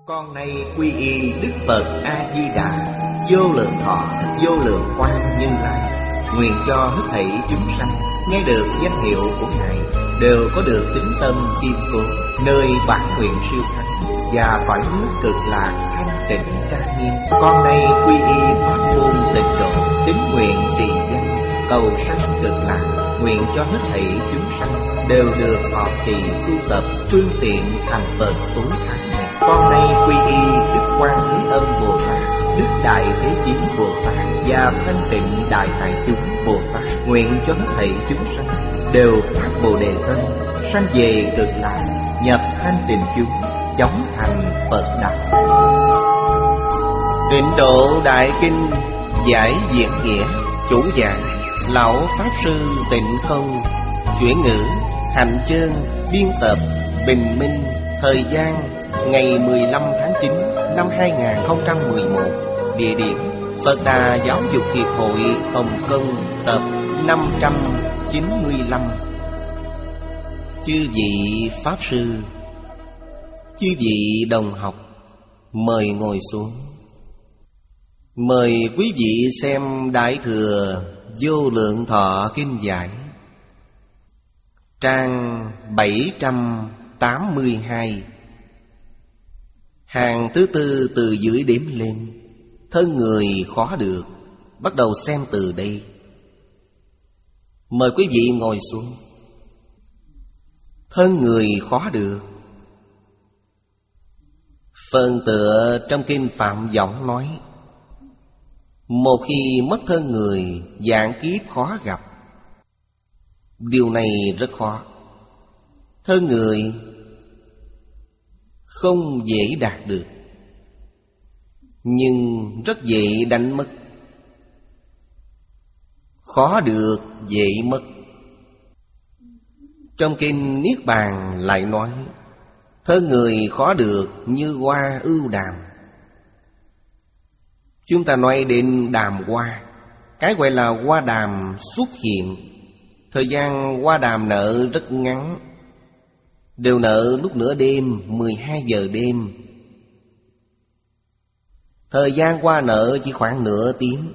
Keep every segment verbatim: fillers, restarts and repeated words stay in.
Con nay quy y Đức Phật A-di-đà, vô lượng thọ, vô lượng quang Như Lai. Nguyện cho hết thảy chúng sanh nghe được danh hiệu của Ngài đều có được tín tâm kiên cố, nơi bản nguyện siêu thắng và cõi nước cực lạc thanh tịnh trang nghiêm. Con nay quy y pháp môn tịnh độ, tín nguyện trì danh, cầu sanh cực lạc. Nguyện cho hết thảy chúng sanh đều được thọ trì tu tập phương tiện thành Phật tối thắng này. Con nay quy y Đức Quan Thế Âm Bồ Tát, Đức Đại Thế Chí Bồ Tát và Thanh Tịnh Đại Hải Chúng Bồ Tát. Nguyện cho hết thảy chúng sanh đều phát Bồ Đề tâm, sanh về cực lạc, nhập thanh tịnh chúng, chóng thành Phật đạo. Tịnh Độ Đại Kinh giải diễn nghĩa. Chủ giảng Lão Pháp Sư Tịnh Không. Chuyển ngữ Hạnh Chương. Biên tập Bình Minh. Thời gian ngày mười lăm tháng chín năm hai nghìn không trăm mười một. Địa điểm Phật Đà Giáo dục Hiệp hội Hồng Kông. Tập năm trăm chín mươi lăm. Chư vị Pháp Sư, chư vị đồng học, mời ngồi xuống. Mời quý vị xem Đại Thừa Vô Lượng Thọ Kinh Giải, trang bảy trăm tám mươi hai, hàng thứ tư từ dưới đếm lên. Thân người khó được. Bắt đầu xem từ đây. Mời quý vị ngồi xuống. Thân người khó được. Phần tựa trong kinh Phạm Võng nói: một khi mất thân người, vạn kiếp khó gặp. Điều này rất khó. Thân người không dễ đạt được, nhưng rất dễ đánh mất. Khó được, dễ mất. Trong kinh Niết Bàn lại nói: thân người khó được như hoa ưu đàm. Chúng ta nói đến đàm hoa. Cái gọi là hoa đàm xuất hiện, thời gian hoa đàm nở rất ngắn, đều nở lúc nửa đêm, mười hai giờ đêm. Thời gian hoa nở chỉ khoảng nửa tiếng.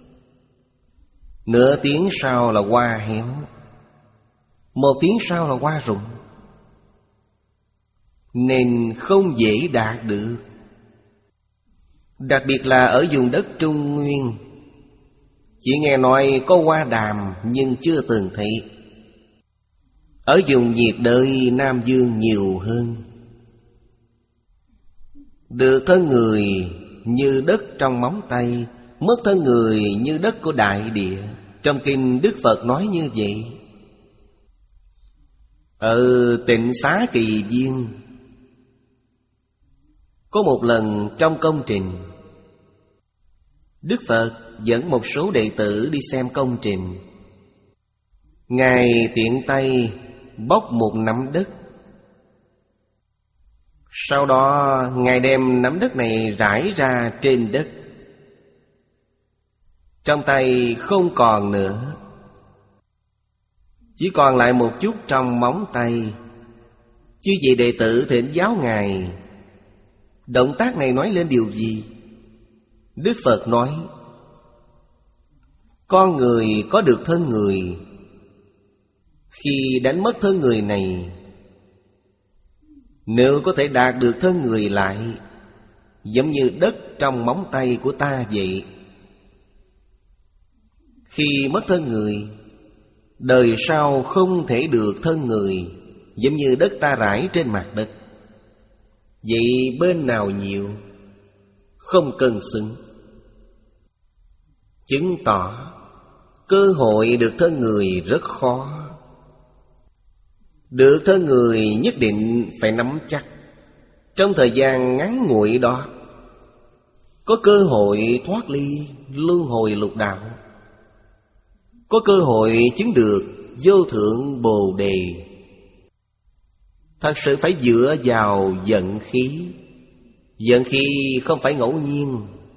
Nửa tiếng sau là hoa héo, một tiếng sau là hoa rụng. Nên không dễ đạt được. Đặc biệt là ở vùng đất Trung Nguyên, chỉ nghe nói có hoa đàm nhưng chưa từng thấy. Ở vùng nhiệt đới Nam Dương nhiều hơn. Được thân người như đất trong móng tay, mất thân người như đất của đại địa. Trong kinh Đức Phật nói như vậy. Ở Tịnh Xá Kỳ Viên, có một lần trong công trình, Đức Phật dẫn một số đệ tử đi xem công trình. Ngài tiện tay bóc một nắm đất. Sau đó Ngài đem nắm đất này rải ra trên đất. Trong tay không còn nữa, chỉ còn lại một chút trong móng tay. Chư vị đệ tử thỉnh giáo Ngài, động tác này nói lên điều gì? Đức Phật nói: con người có được thân người, khi đánh mất thân người này, nếu có thể đạt được thân người lại, giống như đất trong móng tay của ta vậy. Khi mất thân người, đời sau không thể được thân người, giống như đất ta rải trên mặt đất. Vậy bên nào nhiều? Không cân xứng. Chứng tỏ cơ hội được thân người rất khó. Được thân người nhất định phải nắm chắc. Trong thời gian ngắn ngủi đó, có cơ hội thoát ly luân hồi lục đạo, có cơ hội chứng được vô thượng Bồ Đề. Thật sự phải dựa vào vận khí. Vận khí không phải ngẫu nhiên.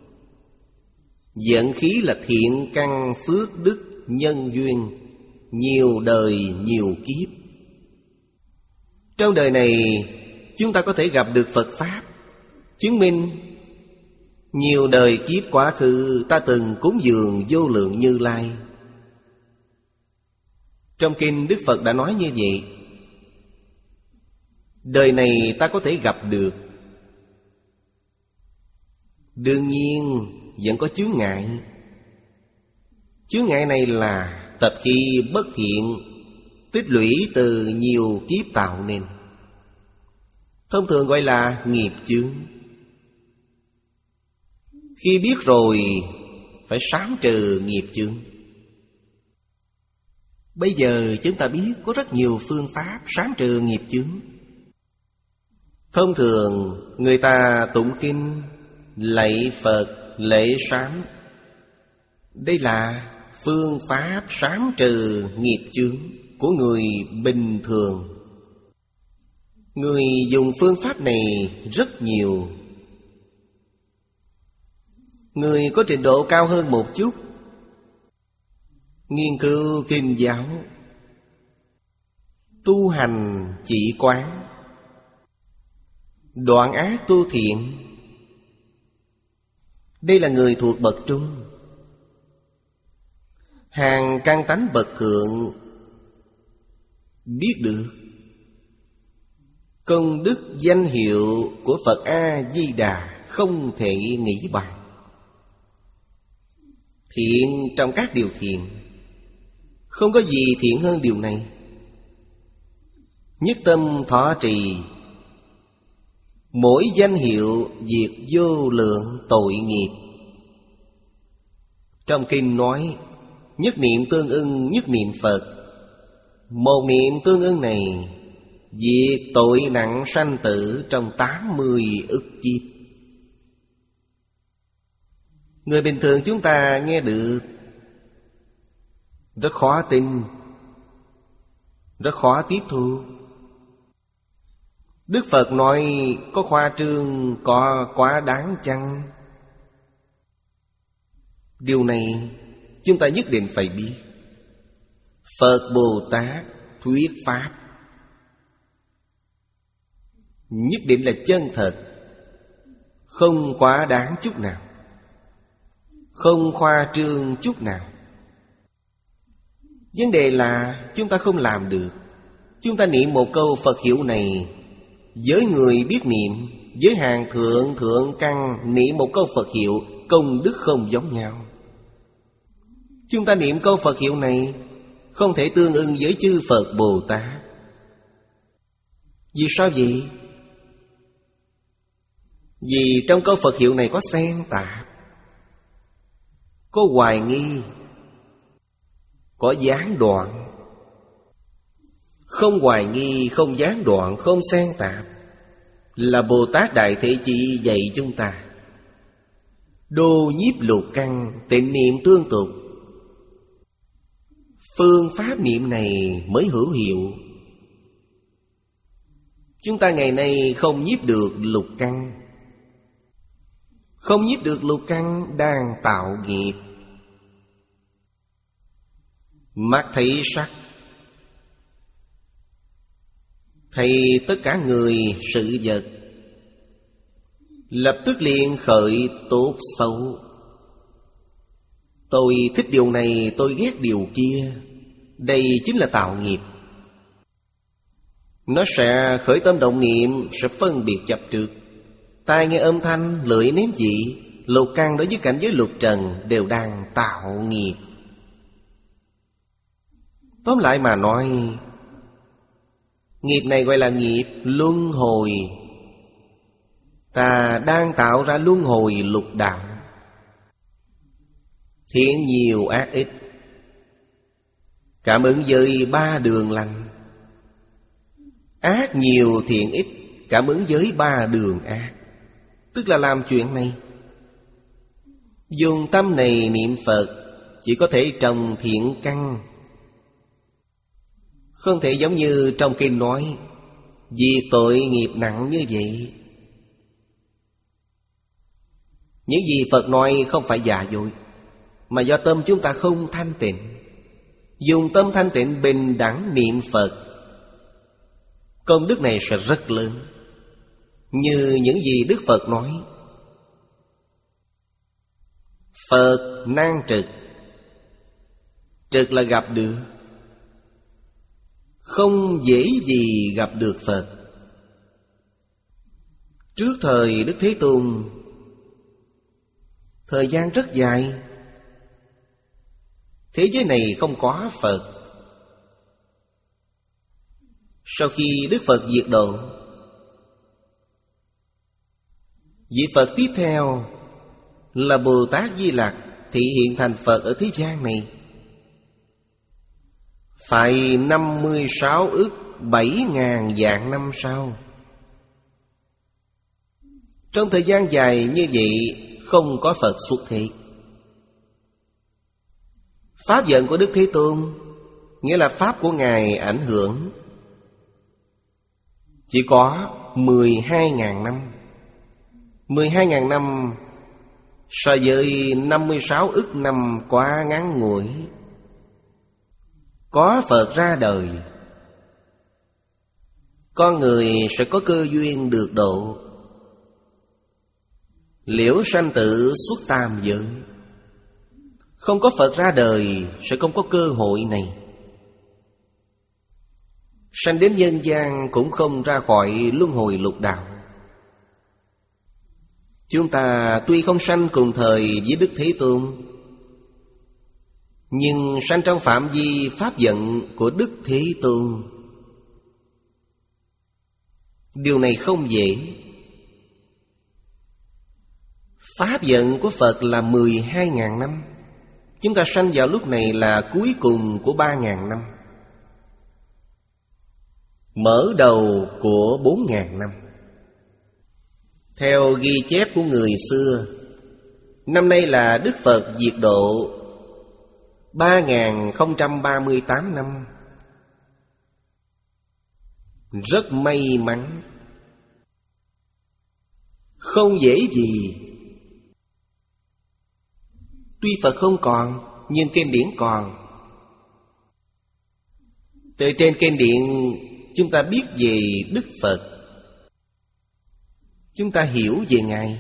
Vận khí là thiện căn phước đức nhân duyên, nhiều đời nhiều kiếp. Trong đời này chúng ta có thể gặp được Phật Pháp, chứng minh nhiều đời kiếp quá khứ ta từng cúng dường vô lượng Như Lai. Trong kinh Đức Phật đã nói như vậy. Đời này ta có thể gặp được. Đương nhiên vẫn có chướng ngại. Chướng ngại này là tập khí bất thiện tích lũy từ nhiều kiếp tạo nên, thông thường gọi là nghiệp chướng. Khi biết rồi phải sám trừ nghiệp chướng. Bây giờ chúng ta biết có rất nhiều phương pháp sám trừ nghiệp chướng. Thông thường người ta tụng kinh, lạy Phật, lễ sám. Đây là phương pháp sám trừ nghiệp chướng của người bình thường. Người dùng phương pháp này rất nhiều. Người có trình độ cao hơn một chút, nghiên cứu kinh giáo, tu hành chỉ quán, đoạn ác tu thiện. Đây là người thuộc bậc trung. Hàng căn tánh bậc thượng biết được công đức danh hiệu của Phật A-di-đà không thể nghĩ bàn. Thiện trong các điều thiện, không có gì thiện hơn điều này. Nhất tâm thọ trì, mỗi danh hiệu diệt vô lượng tội nghiệp. Trong kinh nói nhất niệm tương ưng nhất niệm Phật. Một niệm tương ưng này diệt tội nặng sanh tử trong tám mươi ức kiếp. Người bình thường chúng ta nghe được rất khó tin, rất khó tiếp thu. Đức Phật nói có khoa trương, có quá đáng chăng? Điều này chúng ta nhất định phải biết. Phật Bồ Tát thuyết pháp nhất định là chân thật, không quá đáng chút nào, không khoa trương chút nào. Vấn đề là chúng ta không làm được. Chúng ta niệm một câu Phật hiệu này, với người biết niệm, với hàng thượng thượng căn niệm một câu Phật hiệu, công đức không giống nhau. Chúng ta niệm câu Phật hiệu này không thể tương ưng với chư Phật Bồ Tát. Vì sao vậy? Vì trong câu Phật hiệu này có xen tạp, có hoài nghi, có gián đoạn. Không hoài nghi, không gián đoạn, không xen tạp là Bồ Tát Đại Thế Chí dạy chúng ta. Đô nhiếp lục căn, tịnh niệm tương tục. Phương pháp niệm này mới hữu hiệu. Chúng ta ngày nay không nhiếp được lục căn. Không nhiếp được lục căn đang tạo nghiệp. Mắt thấy sắc, thấy tất cả người sự vật, lập tức liền khởi tốt xấu. Tôi thích điều này, tôi ghét điều kia. Đây chính là tạo nghiệp. Nó sẽ khởi tâm động niệm, sẽ phân biệt chấp trước. Tai nghe âm thanh, lưỡi nếm vị, lục căn đối với cảnh giới lục trần đều đang tạo nghiệp. Tóm lại mà nói, nghiệp này gọi là nghiệp luân hồi. Ta đang tạo ra luân hồi lục đạo. Thiện nhiều ác ít, cảm ứng với ba đường lành. Ác nhiều thiện ít, cảm ứng với ba đường ác. Tức là làm chuyện này. Dùng tâm này niệm Phật chỉ có thể trồng thiện căn. Không thể giống như trong kinh nói vì tội nghiệp nặng như vậy. Những gì Phật nói không phải giả dối, mà do tâm chúng ta không thanh tịnh. Dùng tâm thanh tịnh bình đẳng niệm Phật, công đức này sẽ rất lớn. như những gì Đức Phật nói. Phật nan trực. Trực là gặp được. Không dễ gì gặp được Phật. Trước thời Đức Thế Tôn, thời gian rất dài, thế giới này không có Phật. Sau khi Đức Phật diệt độ, vị Phật tiếp theo là Bồ Tát Di Lặc thị hiện thành Phật ở thế gian này. Phải năm mươi sáu ức bảy ngàn vạn năm sau. Trong thời gian dài như vậy không có Phật xuất thế. Pháp vận của Đức Thế Tôn nghĩa là Pháp của Ngài ảnh hưởng chỉ có mười hai ngàn năm. Mười hai ngàn năm so với năm mươi sáu ức năm quá ngắn ngủi. Có Phật ra đời, con người sẽ có cơ duyên được độ. Liễu sanh tử xuất tam giới. Không có Phật ra đời sẽ không có cơ hội này. Sanh đến nhân gian cũng không ra khỏi luân hồi lục đạo. Chúng ta tuy không sanh cùng thời với Đức Thế Tôn, nhưng sanh trong phạm vi pháp vận của Đức Thế Tôn. Điều này không dễ. Pháp vận của Phật là mười hai ngàn năm. Chúng ta sanh vào lúc này là cuối cùng của ba ngàn năm, mở đầu của bốn ngàn năm. Theo ghi chép của người xưa, năm nay là Đức Phật diệt độ ba nghìn không trăm ba mươi tám năm. Rất may mắn. Không dễ gì. Tuy Phật không còn, nhưng kinh điển còn. Từ trên kinh điển chúng ta biết về Đức Phật, chúng ta hiểu về Ngài.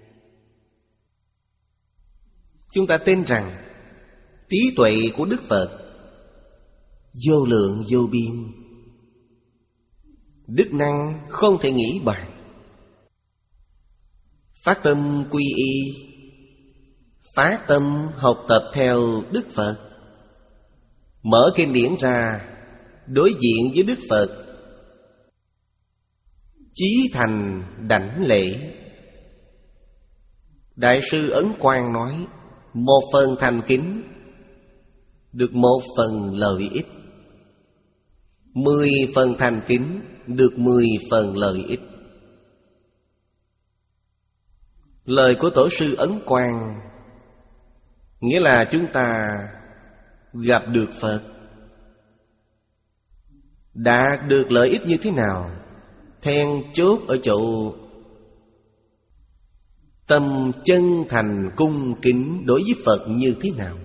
Chúng ta tin rằng trí tuệ của Đức Phật vô lượng vô biên, đức năng không thể nghĩ bàn. Phát tâm quy y, phát tâm học tập theo Đức Phật. Mở kinh điển ra, đối diện với Đức Phật, chí thành đảnh lễ. Đại sư Ấn Quang nói, một phần thành kính được một phần lợi ích, mười phần thành kính được mười phần lợi ích. Lời của Tổ sư Ấn Quang nghĩa là chúng ta gặp được Phật. Đạt được lợi ích như thế nào? Then chốt ở chỗ tâm chân thành cung kính đối với Phật như thế nào.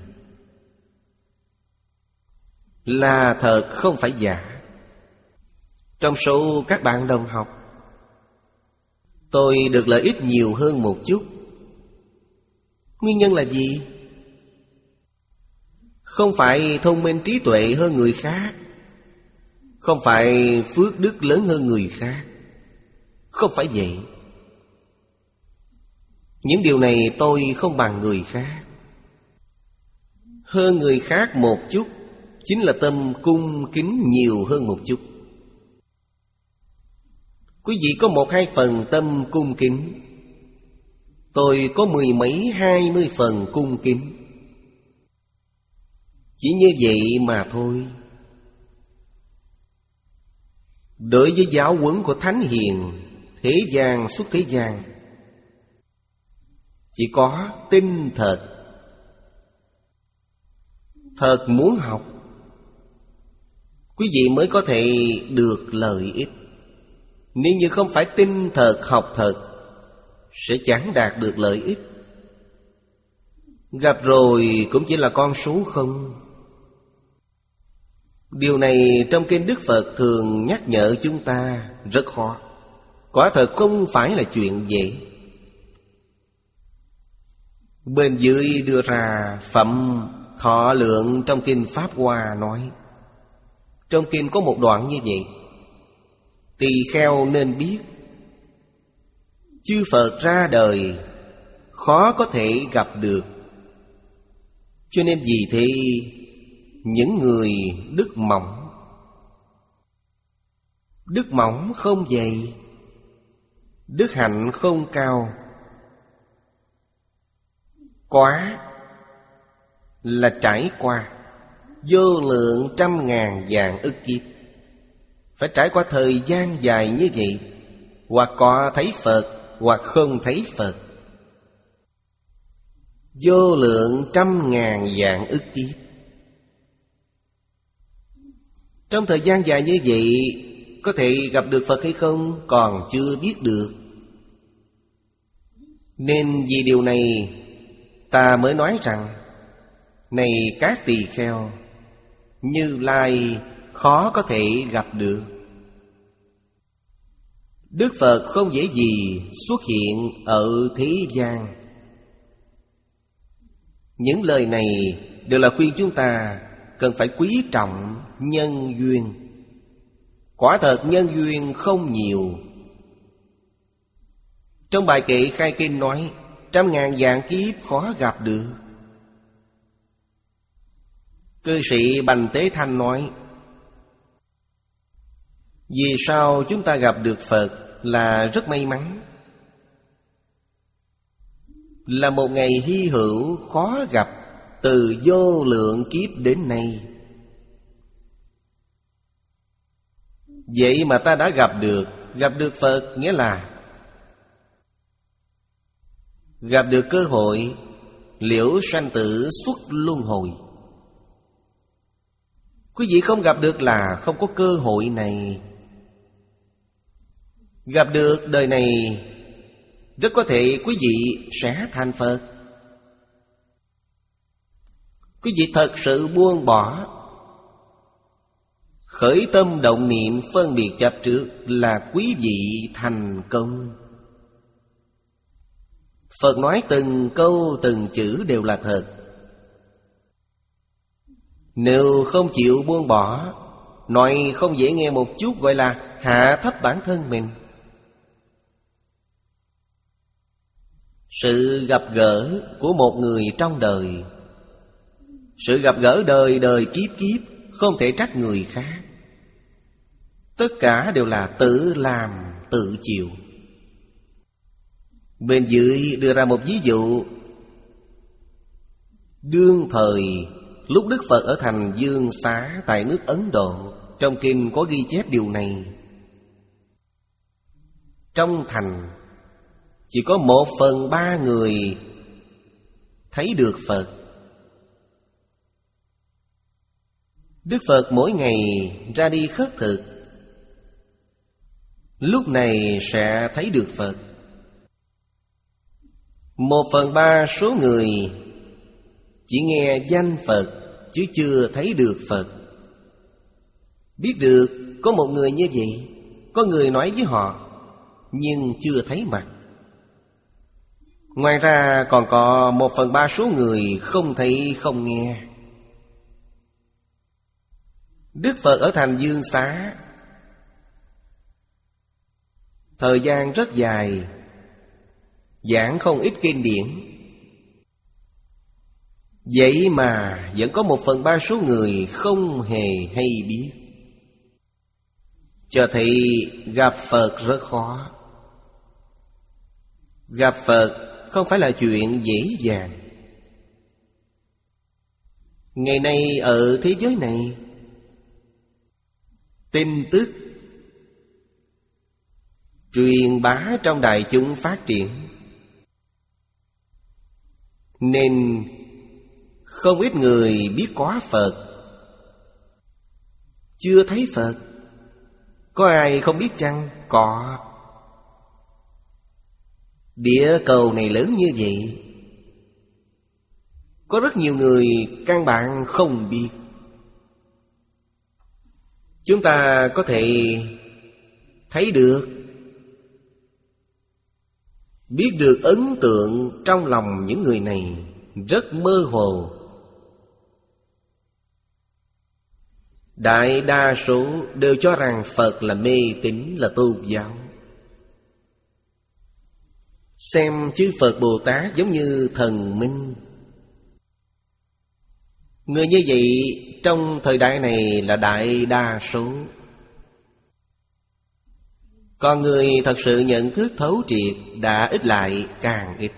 Là thật không phải giả. Trong số các bạn đồng học, tôi được lợi ích nhiều hơn một chút. Nguyên nhân là gì? Không phải thông minh trí tuệ hơn người khác, không phải phước đức lớn hơn người khác, không phải vậy. Những điều này tôi không bằng người khác. Hơn người khác một chút chính là tâm cung kính nhiều hơn một chút. Quý vị có một hai phần tâm cung kính, tôi có mười mấy hai mươi phần cung kính. Chỉ như vậy mà thôi. Đối với giáo huấn của Thánh Hiền, thế gian xuất thế gian, chỉ có tin thật. Thật muốn học, quý vị mới có thể được lợi ích. Nếu như không phải tin thật, học thật, sẽ chẳng đạt được lợi ích. Gặp rồi cũng chỉ là con số không. Điều này trong kinh Đức Phật thường nhắc nhở chúng ta rất khó. Quả thật không phải là chuyện dễ. Bên dưới đưa ra Phẩm Thọ Lượng trong Kinh Pháp Hoa nói. Trong kinh có một đoạn như vậy: tỳ kheo nên biết, chư Phật ra đời khó có thể gặp được. Cho nên vì thế những người đức mỏng, đức mỏng không dày, đức hạnh không cao, quá là trải qua vô lượng trăm ngàn vạn ức kiếp. Phải trải qua thời gian dài như vậy, hoặc có thấy Phật, hoặc không thấy Phật. Vô lượng trăm ngàn vạn ức kiếp. Trong thời gian dài như vậy, có thể gặp được Phật hay không còn chưa biết được. Nên vì điều này ta mới nói rằng: này các tỳ kheo, Như Lai khó có thể gặp được. Đức Phật không dễ gì xuất hiện ở thế gian. Những lời này đều là khuyên chúng ta cần phải quý trọng nhân duyên. Quả thật nhân duyên không nhiều. Trong bài kệ khai kinh nói trăm ngàn vạn kiếp khó gặp được. Cư sĩ Bành Tế Thanh nói: vì sao chúng ta gặp được Phật là rất may mắn, là một ngày hy hữu khó gặp từ vô lượng kiếp đến nay. Vậy mà ta đã gặp được. Gặp được Phật nghĩa là gặp được cơ hội liễu sanh tử xuất luân hồi. Quý vị không gặp được là không có cơ hội này. Gặp được đời này, rất có thể quý vị sẽ thành Phật. Quý vị thật sự buông bỏ, khởi tâm động niệm phân biệt chấp trước là quý vị thành công. Phật nói từng câu từng chữ đều là thật. Nếu không chịu buông bỏ, nói không dễ nghe một chút, gọi là hạ thấp bản thân mình. Sự gặp gỡ của một người trong đời, sự gặp gỡ đời đời kiếp kiếp, không thể trách người khác. Tất cả đều là tự làm tự chịu. Bên dưới đưa ra một ví dụ. Đương thời lúc Đức Phật ở thành Dương Xá tại nước Ấn Độ, trong kinh có ghi chép điều này. Trong thành chỉ có một phần ba người thấy được Phật. Đức Phật mỗi ngày ra đi khất thực, lúc này sẽ thấy được Phật. Một phần ba số người chỉ nghe danh Phật chứ chưa thấy được Phật. Biết được có một người như vậy, có người nói với họ, nhưng chưa thấy mặt. Ngoài ra còn có một phần ba số người không thấy không nghe. Đức Phật ở thành Dương Xá thời gian rất dài, giảng không ít kinh điển. Vậy mà vẫn có một phần ba số người không hề hay biết, cho thấy gặp Phật rất khó. Gặp Phật không phải là chuyện dễ dàng. Ngày nay ở thế giới này, tin tức truyền bá trong đại chúng phát triển, nên không ít người biết có Phật, chưa thấy Phật. Có ai không biết chăng? Có. Địa cầu này lớn như vậy, có rất nhiều người căn bản không biết. Chúng ta có thể thấy được, biết được ấn tượng trong lòng những người này rất mơ hồ. Đại đa số đều cho rằng Phật là mê tín, là tôn giáo. Xem chư Phật Bồ Tát giống như thần minh. Người như vậy trong thời đại này là đại đa số. Còn người thật sự nhận thức thấu triệt đã ít lại càng ít.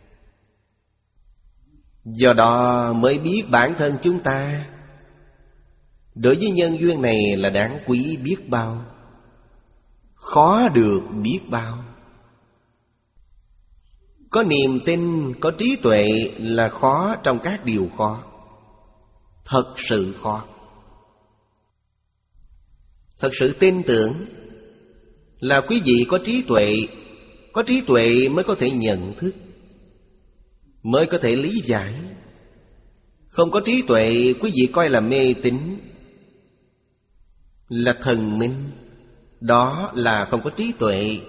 Do đó mới biết bản thân chúng ta đối với nhân duyên này là đáng quý biết bao, khó được biết bao. Có niềm tin, có trí tuệ là khó trong các điều khó. Thật sự khó. Thật sự tin tưởng là quý vị có trí tuệ. Có trí tuệ mới có thể nhận thức, mới có thể lý giải. Không có trí tuệ, quý vị coi là mê tín, là thần minh. Đó là không có trí tuệ.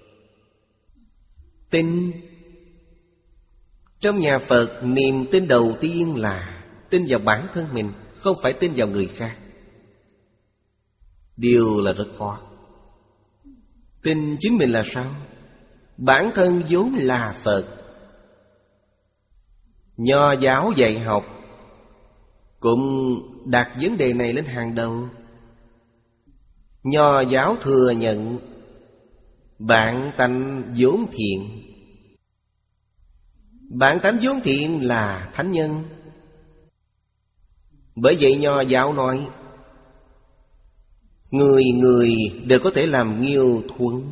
Tin. Trong nhà Phật, niềm tin đầu tiên là tin vào bản thân mình, không phải tin vào người khác. Điều là rất khó. Tin chính mình là sao? Bản thân vốn là Phật. Nho giáo dạy học cũng đặt vấn đề này lên hàng đầu. Nho giáo thừa nhận bản tánh vốn thiện. Bản tánh vốn thiện là thánh nhân. Bởi vậy Nho giáo nói người người đều có thể làm Nghiêu Thuấn.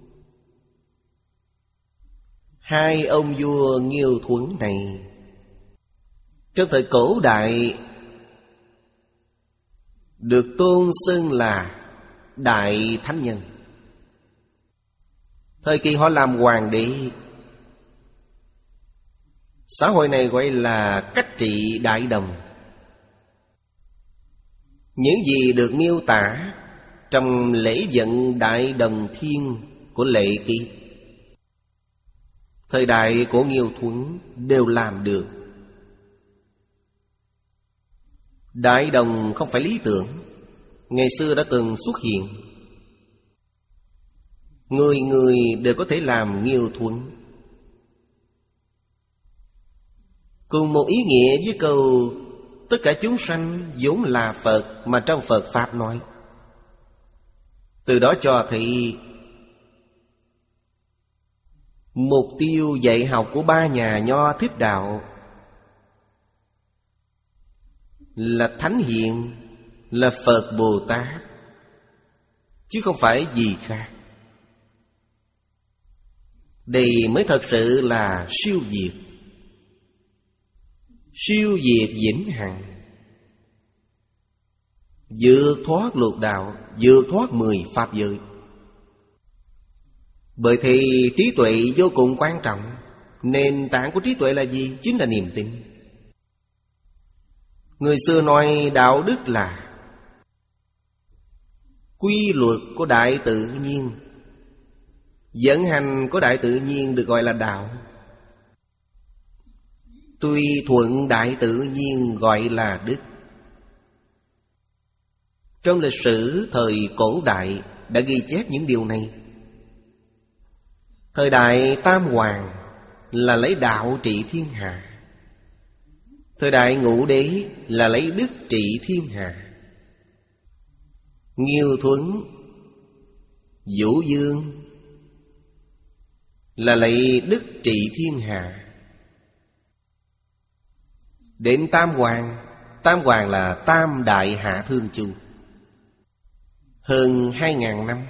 Hai ông vua Nghiêu Thuấn này trong thời cổ đại được tôn xưng là đại thánh nhân. Thời kỳ họ làm hoàng đế, xã hội này gọi là cách trị đại đồng. Những gì được miêu tả trong lễ vận Đại Đồng Thiên của Lệ Ký, thời đại của Nghiêu Thuấn đều làm được. Đại đồng không phải lý tưởng, ngày xưa đã từng xuất hiện. Người người đều có thể làm Nghiêu Thuấn. Cùng một ý nghĩa với câu tất cả chúng sanh vốn là Phật mà trong Phật Pháp nói. Từ đó cho thấy mục tiêu dạy học của ba nhà Nho Thích Đạo là thánh hiện, là Phật Bồ Tát, chứ không phải gì khác. Đây mới thật sự là siêu diệt. Siêu diệt vĩnh hằng, vượt thoát lục đạo, vượt thoát mười pháp giới. Bởi thì trí tuệ vô cùng quan trọng. Nền tảng của trí tuệ là gì? Chính là niềm tin. Người xưa nói đạo đức là quy luật của đại tự nhiên. Vận hành của đại tự nhiên được gọi là đạo. Tùy thuận đại tự nhiên gọi là đức. Trong lịch sử thời cổ đại đã ghi chép những điều này. Thời đại Tam Hoàng là lấy đạo trị thiên hạ. Thời đại Ngũ Đế là lấy đức trị thiên hạ. Nghiêu Thuấn, Vũ Dương là lấy đức trị thiên hạ. Đến Tam Hoàng, Tam Hoàng là Tam Đại Hạ Thương Chu, hơn hai ngàn năm.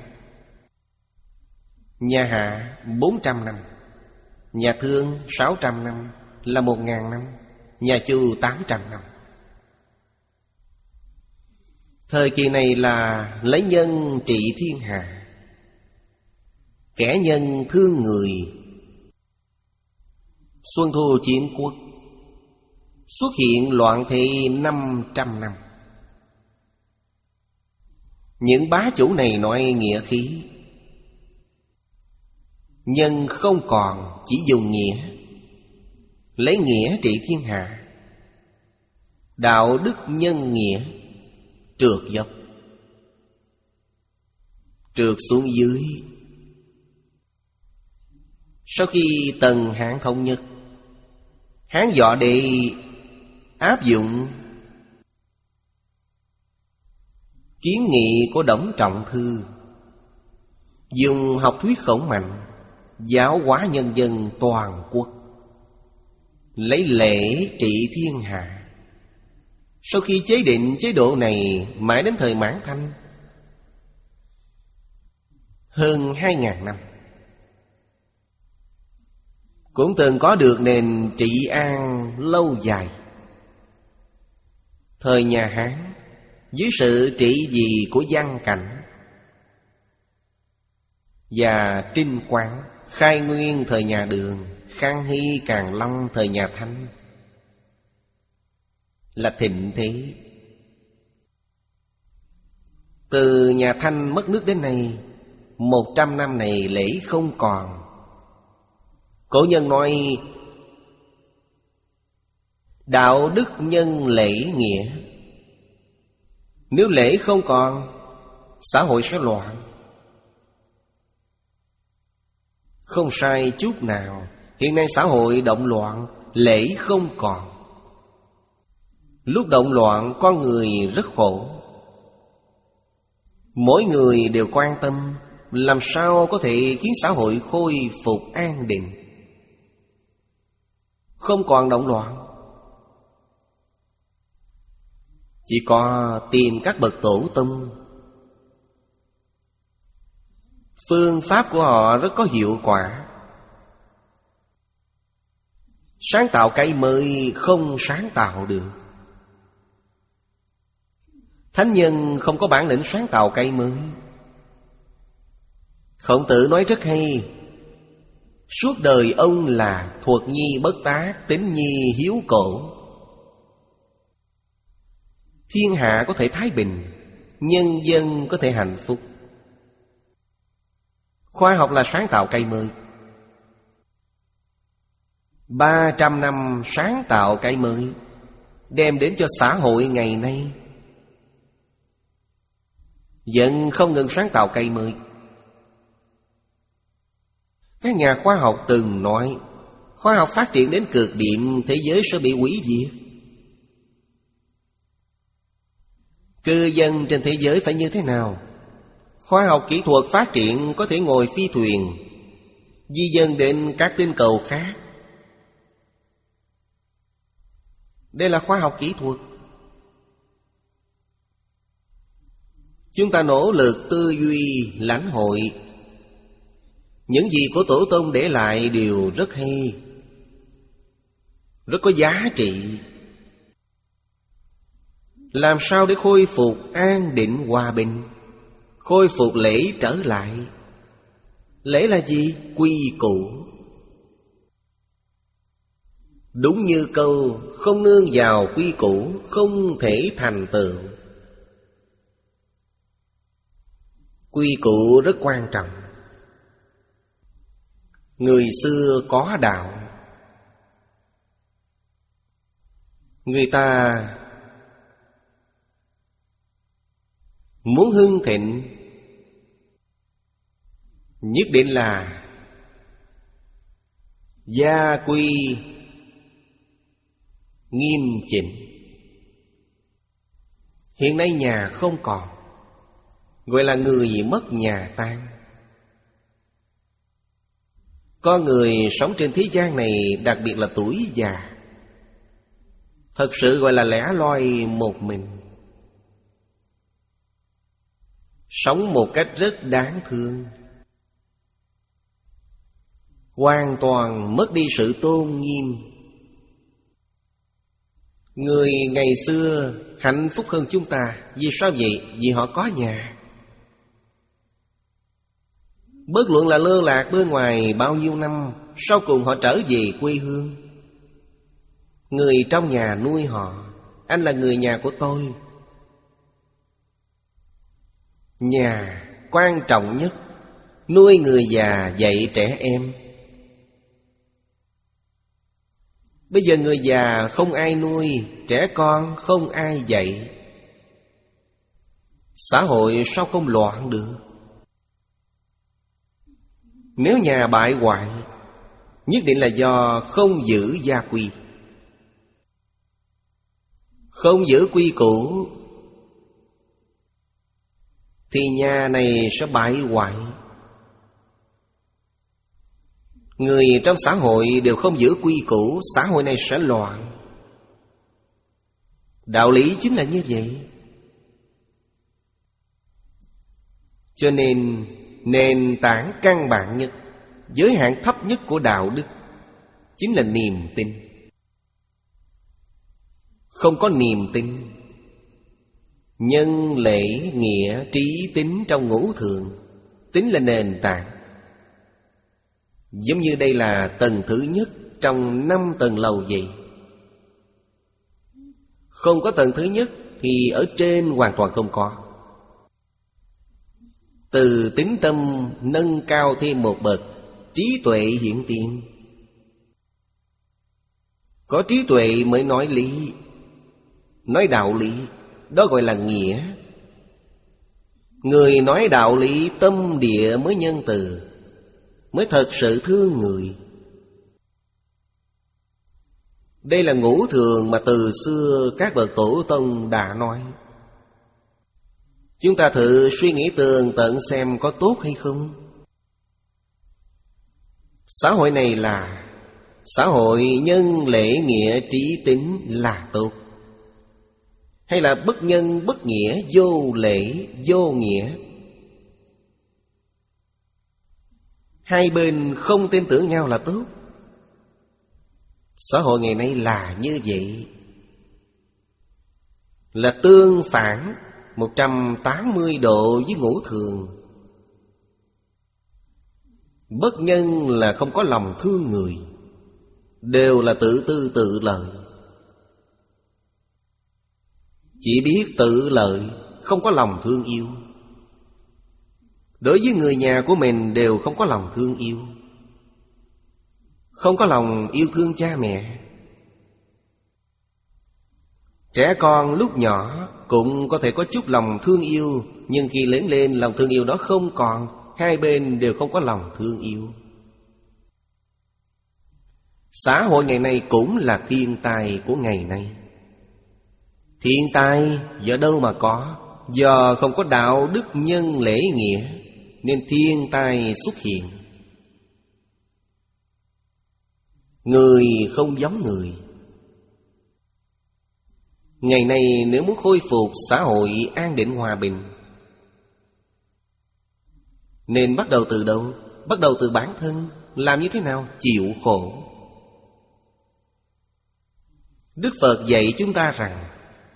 Nhà Hạ bốn trăm năm, nhà Thương sáu trăm năm, là một ngàn năm. Nhà Chu tám trăm năm. Thời kỳ này là lấy nhân trị thiên hạ. Kẻ nhân thương người. Xuân thu chiến quốc, xuất hiện loạn thế năm trăm năm. Những bá chủ này nói nghĩa khí, Nhân không còn, chỉ dùng nghĩa, lấy nghĩa trị thiên hạ. Đạo đức nhân nghĩa, trượt dốc, trượt xuống dưới. Sau khi Tần Hán thống nhất, Hán Võ Đệ áp dụng kiến nghị của Đổng Trọng Thư, dùng học thuyết Khổng Mạnh giáo hóa nhân dân toàn quốc, lấy lễ trị thiên hạ. Sau khi chế định chế độ này mãi đến thời Mãn Thanh, hơn hai ngàn năm, cũng từng có được nền trị an lâu dài. Thời nhà Hán, dưới sự trị vì của Văn Cảnh và Trinh Quán, Khai Nguyên thời nhà Đường, Khang Hy, Càn Long thời nhà Thanh, là thịnh thế. Từ nhà Thanh mất nước đến nay, một trăm năm này lễ không còn. Cổ nhân nói đạo đức nhân lễ nghĩa. Nếu lễ không còn, xã hội sẽ loạn. Không sai chút nào. Hiện nay xã hội động loạn, lễ không còn. Lúc động loạn, con người rất khổ. Mỗi người đều quan tâm làm sao có thể khiến xã hội khôi phục an định, không còn động loạn. Chỉ có tìm các bậc tổ tông. Phương pháp của họ rất có hiệu quả. Sáng tạo cái mới không sáng tạo được. Thánh nhân không có bản lĩnh sáng tạo cái mới. Khổng Tử nói rất hay: suốt đời ông là thuật nhi bất tác, tín nhi hiếu cổ. Thiên hạ có thể thái bình, nhân dân có thể hạnh phúc. Khoa học là sáng tạo cây mới. Ba trăm năm sáng tạo cây mới, đem đến cho xã hội ngày nay. Vẫn không ngừng sáng tạo cây mới. Các nhà khoa học từng nói, khoa học phát triển đến cực điểm, thế giới sẽ bị hủy diệt. Cư dân trên thế giới phải như thế nào? Khoa học kỹ thuật phát triển có thể ngồi phi thuyền di dân đến các tinh cầu khác. Đây là khoa học kỹ thuật. Chúng ta nỗ lực tư duy, lãnh hội. Những gì của tổ tông để lại đều rất hay, rất có giá trị. Làm sao để khôi phục an định hòa bình, khôi phục lễ trở lại. Lễ là gì? Quy củ. Đúng như câu không nương vào quy củ không thể thành tựu. Quy củ rất quan trọng. Người xưa có đạo, người ta muốn hưng thịnh nhất định là gia quy nghiêm chỉnh. Hiện nay nhà không còn, gọi là người mất nhà tan. Có người sống trên thế gian này, đặc biệt là tuổi già, thật sự gọi là lẻ loi một mình, sống một cách rất đáng thương, hoàn toàn mất đi sự tôn nghiêm. Người ngày xưa hạnh phúc hơn chúng ta. Vì sao vậy? Vì họ có nhà. Bất luận là lơ lạc bên ngoài bao nhiêu năm, sau cùng họ trở về quê hương. Người trong nhà nuôi họ: anh là người nhà của tôi. Nhà quan trọng nhất, nuôi người già, dạy trẻ em. Bây giờ người già không ai nuôi, trẻ con không ai dạy, xã hội sao không loạn được? Nếu nhà bại hoại, nhất định là do không giữ gia quy. Không giữ quy củ thì nhà này sẽ bại hoại. Người trong xã hội đều không giữ quy củ, xã hội này sẽ loạn. Đạo lý chính là như vậy. Cho nên nền tảng căn bản nhất, giới hạn thấp nhất của đạo đức chính là niềm tin. Không có niềm tin, nhân lễ nghĩa trí tín trong ngũ thường, tín là nền tảng. Giống như đây là tầng thứ nhất trong năm tầng lầu vậy. Không có tầng thứ nhất thì ở trên hoàn toàn không có. Từ tín tâm nâng cao thêm một bậc, trí tuệ hiện tiền. Có trí tuệ mới nói lý, nói đạo lý, đó gọi là nghĩa. Người nói đạo lý tâm địa mới nhân từ, mới thật sự thương người. Đây là ngũ thường mà từ xưa các bậc tổ tông đã nói. Chúng ta thử suy nghĩ tường tận xem có tốt hay không. Xã hội này là xã hội nhân lễ nghĩa trí tín là tốt, hay là bất nhân bất nghĩa, vô lễ vô nghĩa? Hai bên không tin tưởng nhau là tốt. Xã hội ngày nay là như vậy, là tương phản một trăm tám mươi độ với ngũ thường. Bất nhân là không có lòng thương người, đều là tự tư tự lợi. Chỉ biết tự lợi, không có lòng thương yêu. Đối với người nhà của mình đều không có lòng thương yêu, không có lòng yêu thương cha mẹ. Trẻ con lúc nhỏ cũng có thể có chút lòng thương yêu, nhưng khi lớn lên lòng thương yêu đó không còn. Hai bên đều không có lòng thương yêu. Xã hội ngày nay cũng là thiên tai của ngày nay. Thiên tai do đâu mà có? Do không có đạo đức nhân lễ nghĩa, nên thiên tai xuất hiện. Người không giống người. Ngày nay nếu muốn khôi phục xã hội an định hòa bình, nên bắt đầu từ đâu? Bắt đầu từ bản thân. Làm như thế nào? Chịu khổ. Đức Phật dạy chúng ta rằng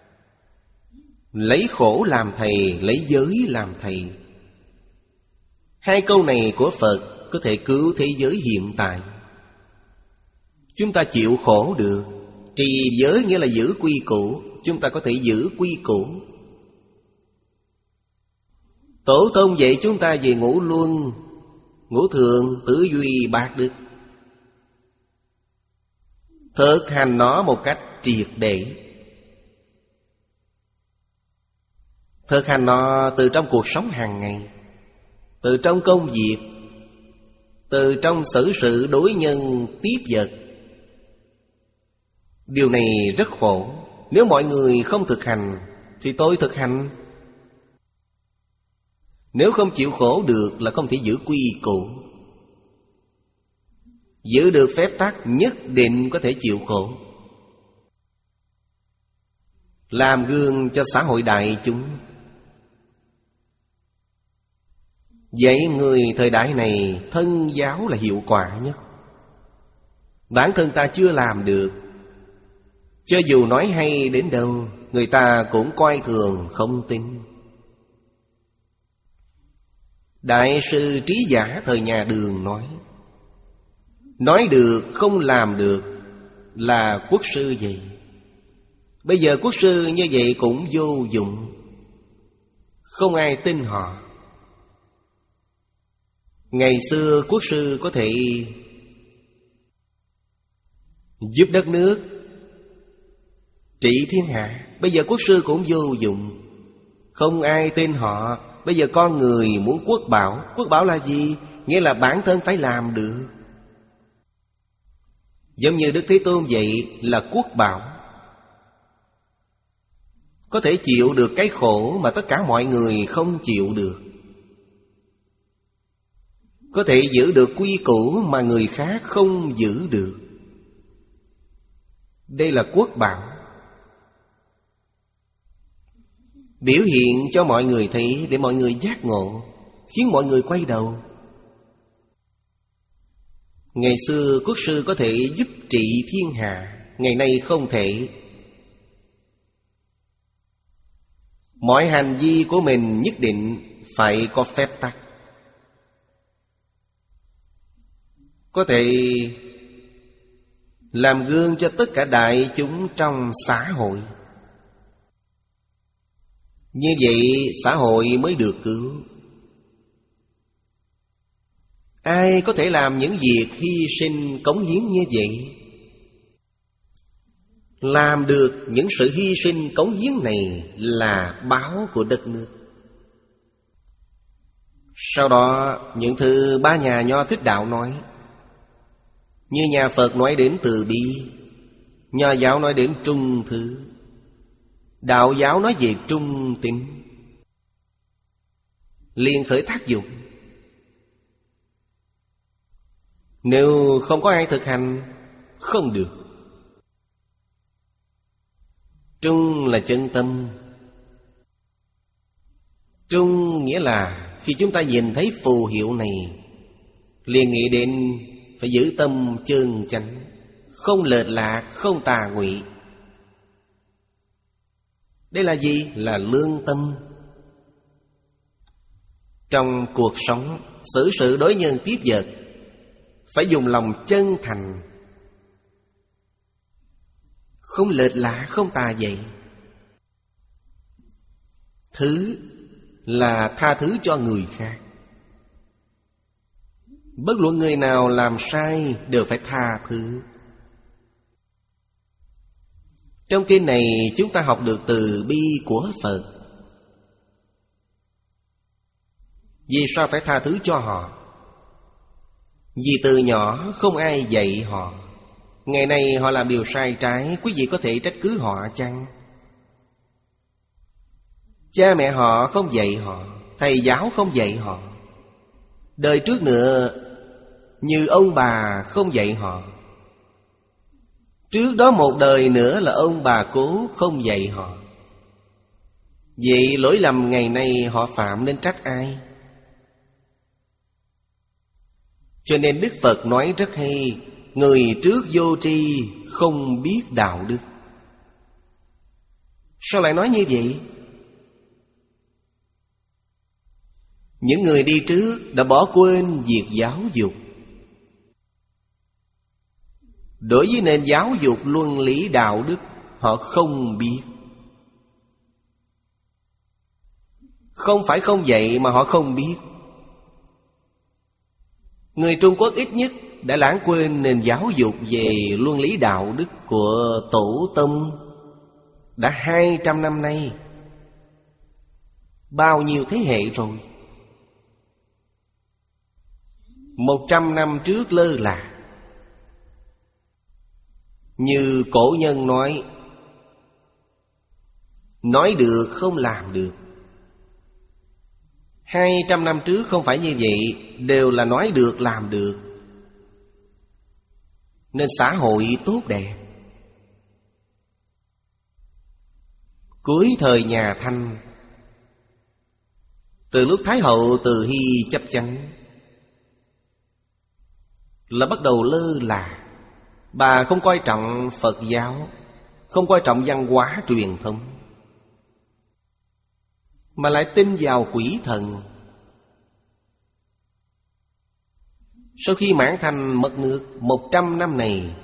lấy khổ làm thầy, lấy giới làm thầy. Hai câu này của Phật có thể cứu thế giới hiện tại. Chúng ta chịu khổ được. Trì giới nghĩa là giữ quy củ. Chúng ta có thể giữ quy củ. Tổ tông dạy chúng ta về ngũ luân, ngũ thường, tứ duy, bát đức. Thực hành nó một cách triệt để. Thực hành nó từ trong cuộc sống hàng ngày, từ trong công việc, từ trong xử sự đối nhân tiếp vật. Điều này rất khổ. Nếu mọi người không thực hành thì tôi thực hành. Nếu không chịu khổ được là không thể giữ quy củ. Giữ được phép tắc nhất định có thể chịu khổ. Làm gương cho xã hội đại chúng. Dạy người thời đại này thân giáo là hiệu quả nhất. Bản thân ta chưa làm được, cho dù nói hay đến đâu, người ta cũng coi thường không tin. Đại sư Trí Giả thời nhà Đường nói, nói được không làm được là quốc sư vậy. Bây giờ quốc sư như vậy cũng vô dụng, không ai tin họ. Ngày xưa quốc sư có thể giúp đất nước trị thiên hạ. Bây giờ quốc sư cũng vô dụng, không ai tin họ. Bây giờ con người muốn quốc bảo. Quốc bảo là gì? Nghĩa là bản thân phải làm được. Giống như Đức Thế Tôn vậy là quốc bảo, có thể chịu được cái khổ mà tất cả mọi người không chịu được, có thể giữ được quy củ mà người khác không giữ được. Đây là quốc bảo, biểu hiện cho mọi người thấy, để mọi người giác ngộ, khiến mọi người quay đầu. Ngày xưa quốc sư có thể giúp trị thiên hạ, ngày nay không thể. Mọi hành vi của mình nhất định phải có phép tắc, có thể làm gương cho tất cả đại chúng trong xã hội. Như vậy xã hội mới được cứu. Ai có thể làm những việc hy sinh cống hiến như vậy? Làm được những sự hy sinh cống hiến này là báo của đất nước. Sau đó những thứ ba nhà Nho Thích Đạo nói, như nhà Phật nói đến từ bi, Nho giáo nói đến trung thứ, Đạo giáo nói về trung tín, liền khởi tác dụng. Nếu không có ai thực hành, không được. Trung là chân tâm. Trung nghĩa là khi chúng ta nhìn thấy phù hiệu này, liền nghĩ đến phải giữ tâm chân chánh, không lệch lạc, không tà ngụy. Đây là gì? Là lương tâm. Trong cuộc sống, xử sự đối nhân tiếp vật, phải dùng lòng chân thành, không lệch lạc, không tà vậy. Thứ là tha thứ cho người khác. Bất luận người nào làm sai đều phải tha thứ. Trong kinh này chúng ta học được từ bi của Phật. Vì sao phải tha thứ cho họ? Vì từ nhỏ không ai dạy họ. Ngày nay họ làm điều sai trái, quý vị có thể trách cứ họ chăng? Cha mẹ họ không dạy họ, thầy giáo không dạy họ. Đời trước nữa, như ông bà không dạy họ. Trước đó một đời nữa là ông bà cố không dạy họ. Vậy lỗi lầm ngày nay họ phạm nên trách ai? Cho nên Đức Phật nói rất hay, người trước vô tri không biết đạo đức. Sao lại nói như vậy? Những người đi trước đã bỏ quên việc giáo dục. Đối với nền giáo dục luân lý đạo đức, họ không biết. Không phải không dạy mà họ không biết. Người Trung Quốc ít nhất đã lãng quên nền giáo dục về luân lý đạo đức của tổ tông đã hai trăm năm nay. Bao nhiêu thế hệ rồi. Một trăm năm trước lơ là. Như cổ nhân nói, nói được không làm được. Hai trăm năm trước không phải như vậy, đều là nói được làm được. Nên xã hội tốt đẹp. Cuối thời nhà Thanh, từ lúc Thái hậu Từ Hy chấp chánh, là bắt đầu lơ là. Bà không coi trọng Phật giáo, không coi trọng văn hóa truyền thống, mà lại tin vào quỷ thần. Sau khi Mãn Thanh mất nước một trăm năm này,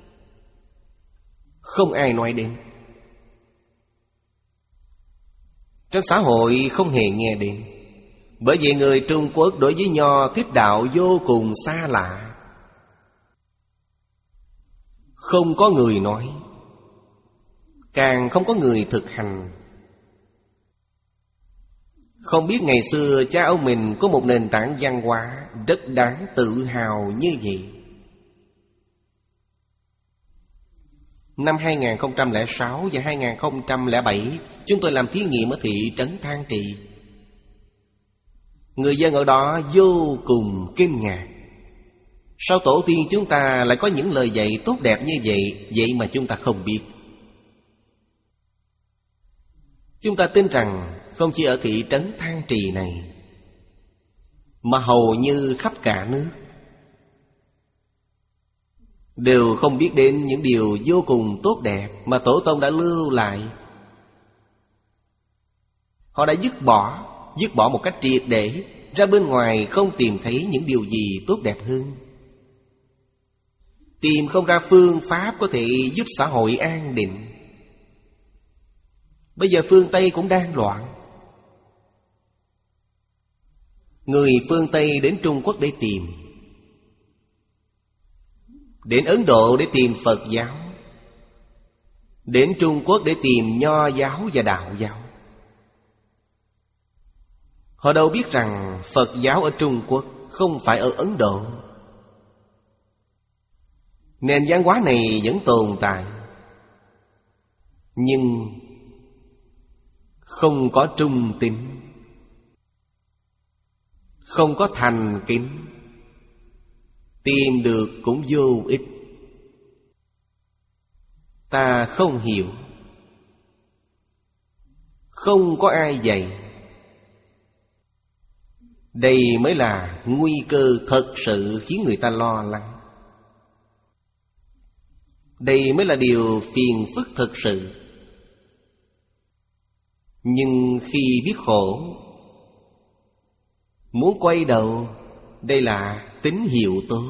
không ai nói đến. Trong xã hội không hề nghe đến. Bởi vậy người Trung Quốc đối với nho thích đạo vô cùng xa lạ. Không có người nói, càng không có người thực hành. Không biết ngày xưa cha ông mình có một nền tảng văn hóa rất đáng tự hào như vậy. Năm hai nghìn không trăm lẻ sáu và hai nghìn không trăm lẻ bảy, chúng tôi làm thí nghiệm ở thị trấn Thang Trì. Người dân ở đó vô cùng kinh ngạc. Sao tổ tiên chúng ta lại có những lời dạy tốt đẹp như vậy, vậy mà chúng ta không biết? Chúng ta tin rằng không chỉ ở thị trấn Thang Trì này, mà hầu như khắp cả nước đều không biết đến những điều vô cùng tốt đẹp mà tổ tông đã lưu lại. Họ đã dứt bỏ, dứt bỏ một cách triệt để, ra bên ngoài không tìm thấy những điều gì tốt đẹp hơn. Tìm không ra phương pháp có thể giúp xã hội an định. Bây giờ phương Tây cũng đang loạn. Người phương Tây đến Trung Quốc để tìm, đến Ấn Độ để tìm Phật giáo, đến Trung Quốc để tìm Nho giáo và Đạo giáo. Họ đâu biết rằng Phật giáo ở Trung Quốc không phải ở Ấn Độ. Nền văn hóa này vẫn tồn tại, nhưng không có trung tín, không có thành kính, tìm được cũng vô ích. Ta không hiểu, không có ai dạy. Đây mới là nguy cơ thật sự khiến người ta lo lắng. Đây mới là điều phiền phức thật sự. Nhưng khi biết khổ, muốn quay đầu, đây là tín hiệu tốt.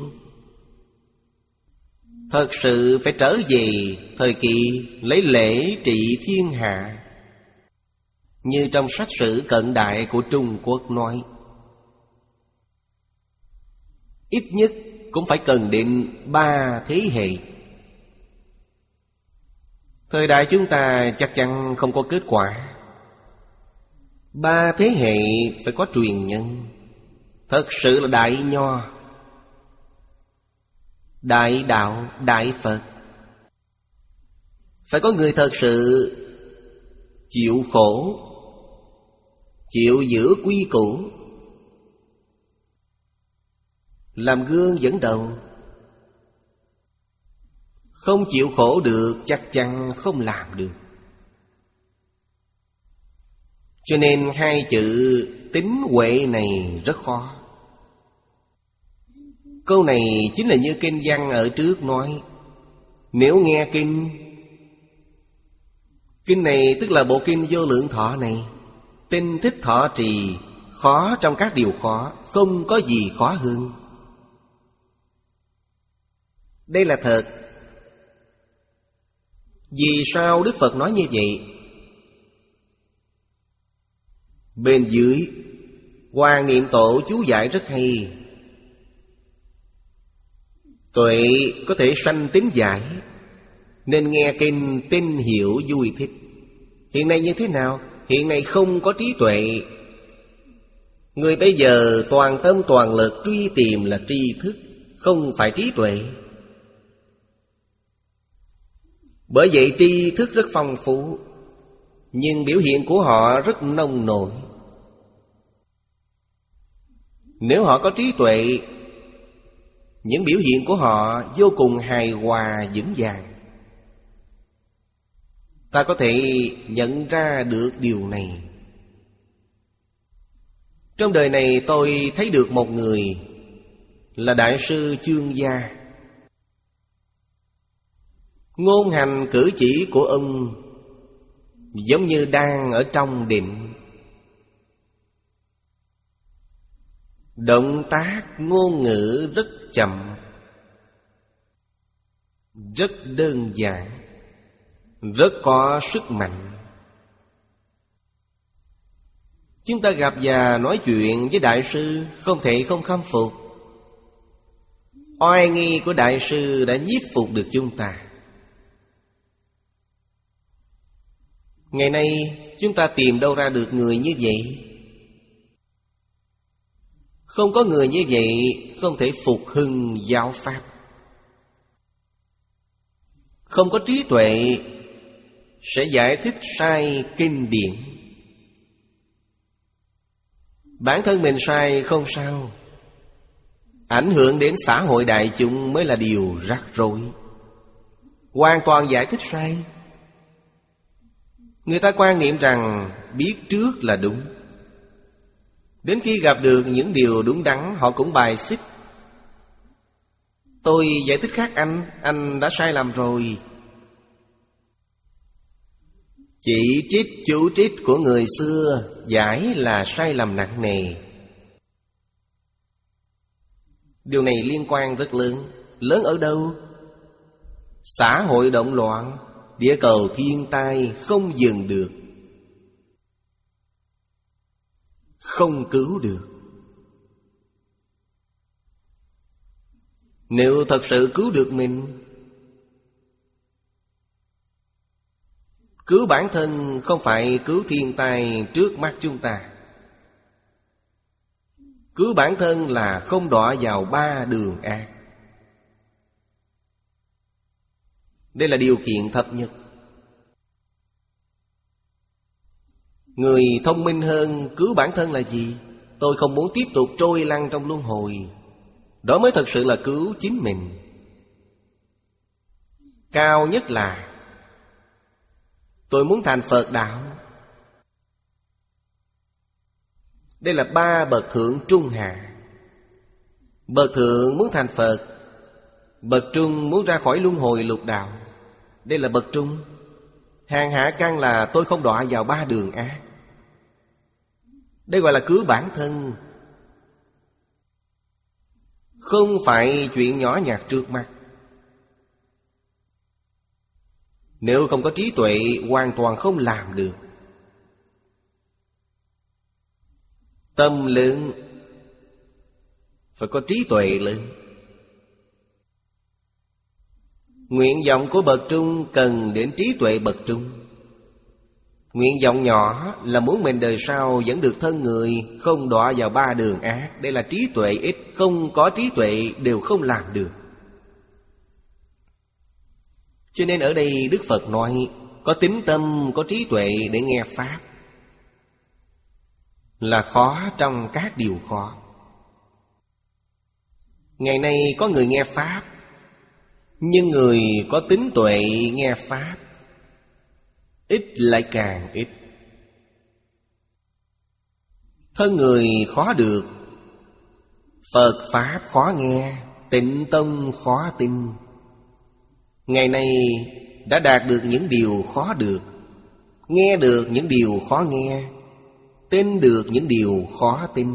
Thật sự phải trở về thời kỳ lấy lễ trị thiên hạ. Như trong sách sử cận đại của Trung Quốc nói, ít nhất cũng phải cần đến ba thế hệ. Thời đại chúng ta chắc chắn không có kết quả. Ba thế hệ phải có truyền nhân, thật sự là đại nho, đại đạo, đại Phật. Phải có người thật sự chịu khổ, chịu giữ quy củ, làm gương dẫn đầu. Không chịu khổ được chắc chắn không làm được. Cho nên hai chữ tín huệ này rất khó. Câu này chính là như kinh văn ở trước nói, nếu nghe kinh, kinh này tức là bộ kinh Vô Lượng Thọ này, tinh thích thọ trì, khó trong các điều khó, không có gì khó hơn. Đây là thật. Vì sao Đức Phật nói như vậy? Bên dưới Hoa Nghiêm Tổ chú giải rất hay. Tuệ có thể sanh tín giải, nên nghe kinh tin hiểu vui thích. Hiện nay như thế nào? Hiện nay không có trí tuệ. Người bây giờ toàn tâm toàn lực truy tìm là tri thức, không phải trí tuệ. Bởi vậy tri thức rất phong phú, nhưng biểu hiện của họ rất nông nổi. Nếu họ có trí tuệ, những biểu hiện của họ vô cùng hài hòa vững vàng. Ta có thể nhận ra được điều này. Trong đời này tôi thấy được một người là Đại sư Chương Gia. Ngôn hành cử chỉ của ông giống như đang ở trong định. Động tác ngôn ngữ rất chậm, rất đơn giản, rất có sức mạnh. Chúng ta gặp và nói chuyện với Đại sư, không thể không khâm phục. Oai nghi của Đại sư đã nhiếp phục được chúng ta. Ngày nay chúng ta tìm đâu ra được người như vậy? Không có người như vậy, không thể phục hưng giáo pháp. Không có trí tuệ, sẽ giải thích sai kinh điển. Bản thân mình sai không sao, ảnh hưởng đến xã hội đại chúng mới là điều rắc rối. Hoàn toàn giải thích sai. Người ta quan niệm rằng biết trước là đúng. Đến khi gặp được những điều đúng đắn, họ cũng bài xích. Tôi giải thích khác anh, anh đã sai lầm rồi. Chỉ trích chú trích của người xưa giải là sai lầm nặng nề. Điều này liên quan rất lớn. Lớn ở đâu? Xã hội động loạn, địa cầu thiên tai không dừng được, không cứu được. Nếu thật sự cứu được mình, cứu bản thân không phải cứu thiên tai trước mắt chúng ta. Cứu bản thân là không đọa vào ba đường ác. Đây là điều kiện thấp nhất. Người thông minh hơn cứu bản thân là gì? Tôi không muốn tiếp tục trôi lăn trong luân hồi. Đó mới thật sự là cứu chính mình. Cao nhất là tôi muốn thành Phật đạo. Đây là ba bậc thượng trung hạ. Bậc thượng muốn thành Phật, bậc trung muốn ra khỏi luân hồi lục đạo. Đây là bậc trung. Hàng hạ căn là tôi không đọa vào ba đường ác. Đây gọi là cứu bản thân. Không phải chuyện nhỏ nhặt trước mắt. Nếu không có trí tuệ, hoàn toàn không làm được. Tâm lớn, phải có trí tuệ lớn. Nguyện vọng của bậc trung cần đến trí tuệ bậc trung. Nguyện vọng nhỏ là muốn mình đời sau vẫn được thân người, không đọa vào ba đường ác. Đây là trí tuệ ít. Không có trí tuệ đều không làm được. Cho nên ở đây Đức Phật nói có tín tâm, có trí tuệ để nghe Pháp là khó trong các điều khó. Ngày nay có người nghe Pháp, nhưng người có tín tuệ nghe Pháp ít lại càng ít. Thân người khó được, Phật Pháp khó nghe, Tịnh Tông khó tin. Ngày nay đã đạt được những điều khó được, nghe được những điều khó nghe, tin được những điều khó tin.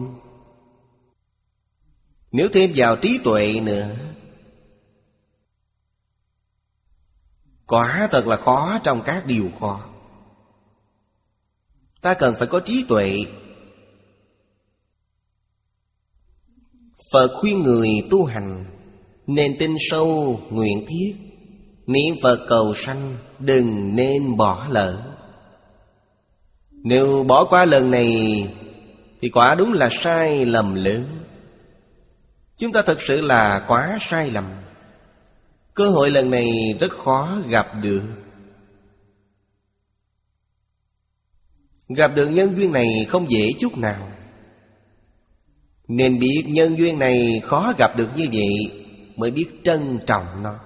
Nếu thêm vào trí tuệ nữa, quả thật là khó trong các điều khó. Ta cần phải có trí tuệ. Phật khuyên người tu hành nên tin sâu nguyện thiết, niệm Phật cầu sanh, đừng nên bỏ lỡ. Nếu bỏ qua lần này thì quả đúng là sai lầm lớn. Chúng ta thật sự là quá sai lầm. Cơ hội lần này rất khó gặp được. Gặp được nhân duyên này không dễ chút nào. Nên biết nhân duyên này khó gặp được như vậy, mới biết trân trọng nó.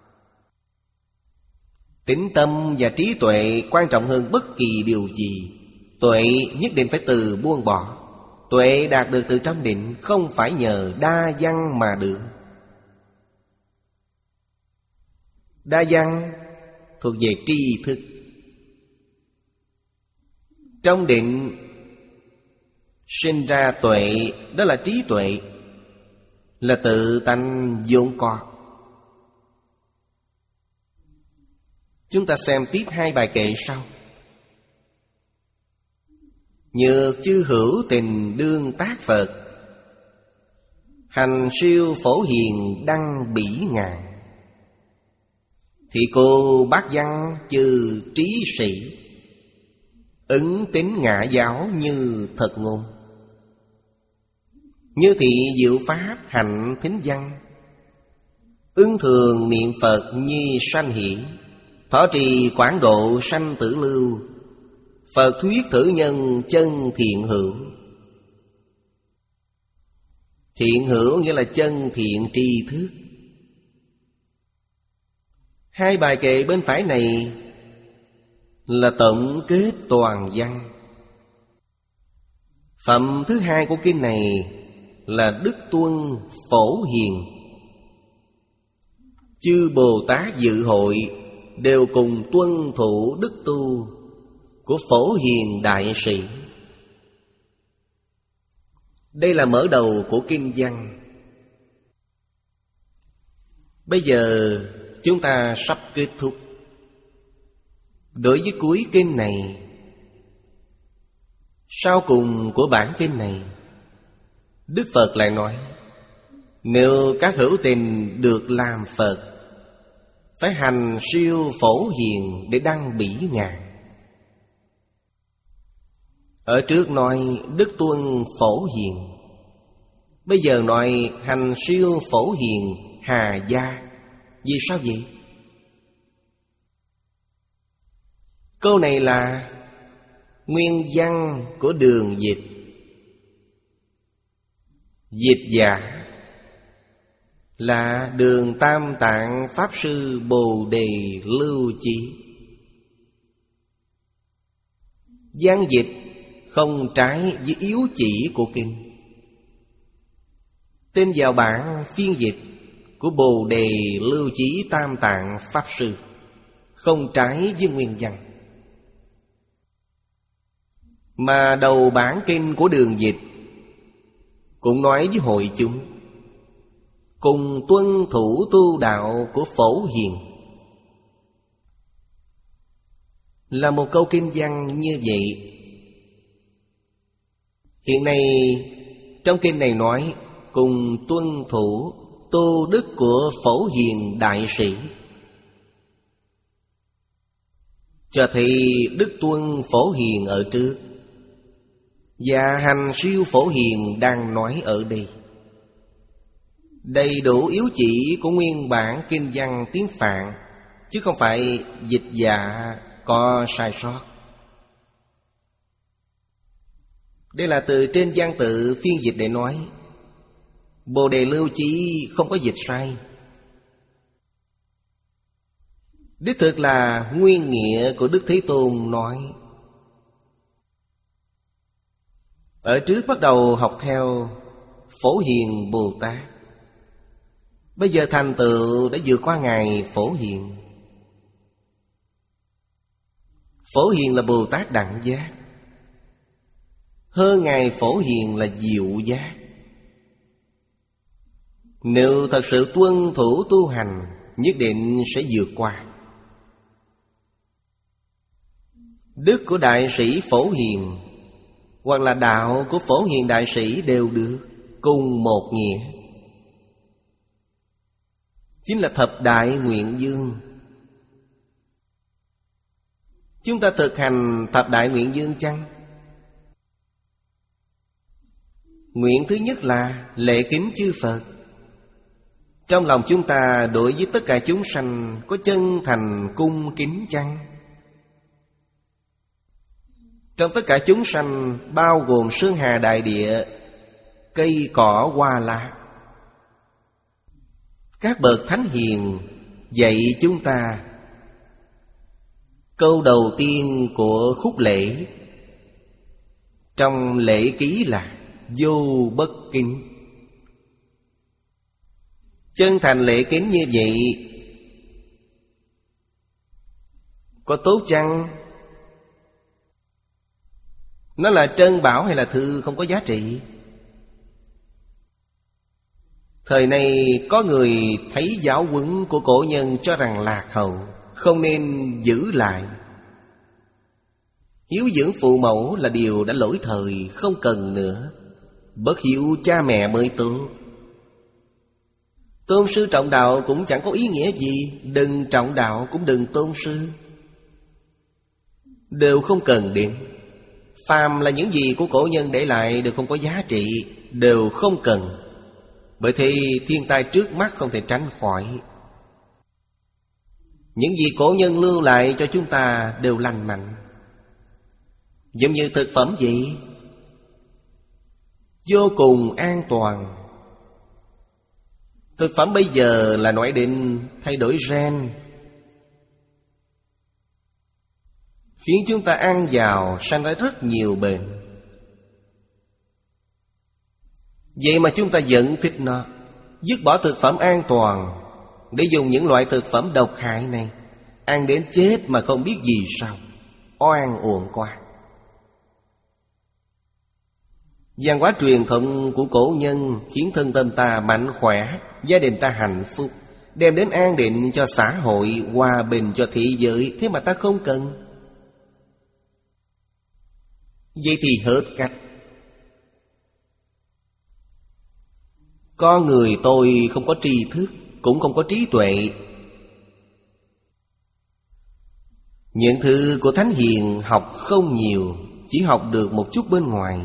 Tín tâm và trí tuệ quan trọng hơn bất kỳ điều gì. Tuệ nhất định phải từ buông bỏ. Tuệ đạt được từ trong định, không phải nhờ đa văn mà được. Đa văn thuộc về tri thức. Trong định sinh ra tuệ, đó là trí tuệ, là tự tánh vốn có. Chúng ta xem tiếp hai bài kệ sau. Nhược chư hữu tình đương tác Phật, hành siêu phổ hiền đăng bỉ ngàn. Thì cô bác văn chư trí sĩ, ứng tín ngã giáo như thật ngôn. Như thị diệu pháp hạnh thính văn, ứng thường niệm Phật nhi sanh hỷ. Thọ trì quảng độ sanh tử lưu, Phật thuyết thử nhân chân thiện hữu. Thiện hữu nghĩa là chân thiện tri thức. Hai bài kệ bên phải này là tổng kết toàn văn. Phẩm thứ hai của kinh này là Đức Tuân Phổ Hiền. Chư Bồ Tát dự hội đều cùng tuân thủ đức tu của Phổ Hiền Đại Sĩ. Đây là mở đầu của kinh văn. Bây giờ chúng ta sắp kết thúc. Đối với cuối kinh này, sau cùng của bản kinh này, Đức Phật lại nói: nếu các hữu tình được làm Phật, phải hành siêu phổ hiền để đăng bỉ ngàn. Ở trước nói Đức Tuân Phổ Hiền, bây giờ nói hành siêu phổ hiền hà gia. Vì sao vậy? Câu này là nguyên văn của Đường Dịch. Dịch giả là Đường Tam Tạng Pháp Sư Bồ Đề Lưu Chí. Văn dịch không trái với yếu chỉ của kinh. Tin vào bản phiên dịch của Bồ Đề Lưu Chí Tam Tạng Pháp Sư, không trái với nguyên văn. Mà đầu bản kinh của Đường Dịch cũng nói với hội chúng cùng tuân thủ tu đạo của Phổ Hiền. Là một câu kinh văn như vậy. Hiện nay trong kinh này nói cùng tuân thủ tu đức của Phổ Hiền Đại Sĩ, cho thấy Đức Tuân Phổ Hiền ở trước và hành siêu Phổ Hiền đang nói ở đây. Đầy đủ yếu chỉ của nguyên bản kinh văn tiếng Phạn, chứ không phải dịch giả có sai sót. Đây là từ trên văn tự phiên dịch để nói. Bồ Đề Lưu Chí không có dịch sai. Đích thực là nguyên nghĩa của Đức Thế Tôn nói. Ở trước bắt đầu học theo Phổ Hiền Bồ Tát, bây giờ thành tựu đã vượt qua Ngài Phổ Hiền. Phổ Hiền là Bồ Tát đẳng giác, hơn Ngài Phổ Hiền là diệu giác. Nếu thật sự tuân thủ tu hành, nhất định sẽ vượt qua. Đức của Đại Sĩ Phổ Hiền hoặc là đạo của Phổ Hiền Đại Sĩ đều được, cùng một nghĩa. Chính là thập đại nguyện dương. Chúng ta thực hành thập đại nguyện dương chăng? Nguyện thứ nhất là lễ kính chư Phật. Trong lòng chúng ta đối với tất cả chúng sanh có chân thành cung kính chăng? Trong tất cả chúng sanh, bao gồm sơn hà đại địa, cây cỏ hoa lá, các bậc thánh hiền dạy chúng ta câu đầu tiên của khúc lễ trong lễ ký là vô bất kính. Chân thành lễ kính như vậy có tốt chăng? Nó là trân bảo hay là thư không có giá trị? Thời nay có người thấy giáo huấn của cổ nhân cho rằng lạc hậu, không nên giữ lại. Hiếu dưỡng phụ mẫu là điều đã lỗi thời, không cần nữa. Bất hiếu cha mẹ mới tốt. Tôn sư trọng đạo cũng chẳng có ý nghĩa gì. Đừng trọng đạo cũng đừng tôn sư, đều không cần đến. Phàm là những gì của cổ nhân để lại đều không có giá trị, đều không cần. Bởi thế thiên tai trước mắt không thể tránh khỏi. Những gì cổ nhân lưu lại cho chúng ta đều lành mạnh. Giống như thực phẩm vậy, vô cùng an toàn. Thực phẩm bây giờ là nói đến thay đổi gen, khiến chúng ta ăn vào sanh ra rất nhiều bệnh. Vậy mà chúng ta vẫn thích nó. Dứt bỏ thực phẩm an toàn để dùng những loại thực phẩm độc hại này, ăn đến chết mà không biết gì sao. Oan uổng quá. Văn hóa truyền thống của cổ nhân khiến thân tâm ta mạnh khỏe, gia đình ta hạnh phúc, đem đến an định cho xã hội, hòa bình cho thế giới. Thế mà ta không cần. Vậy thì hết cách. Con người tôi không có tri thức, cũng không có trí tuệ. Những thứ của thánh hiền học không nhiều, chỉ học được một chút bên ngoài.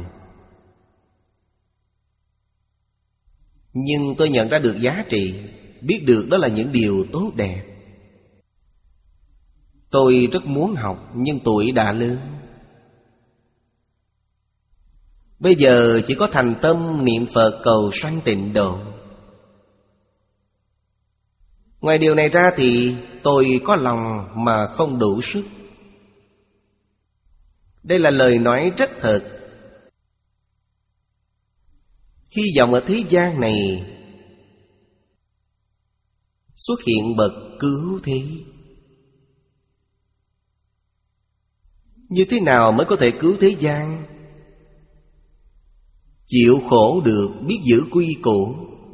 Nhưng tôi nhận ra được giá trị, biết được đó là những điều tốt đẹp. Tôi rất muốn học, nhưng tuổi đã lớn. Bây giờ chỉ có thành tâm niệm Phật cầu sanh tịnh độ. Ngoài điều này ra thì tôi có lòng mà không đủ sức. Đây là lời nói rất thật. Hy vọng ở thế gian này xuất hiện bậc cứu thế. Như thế nào mới có thể cứu thế gian? Chịu khổ được, biết giữ quy củ,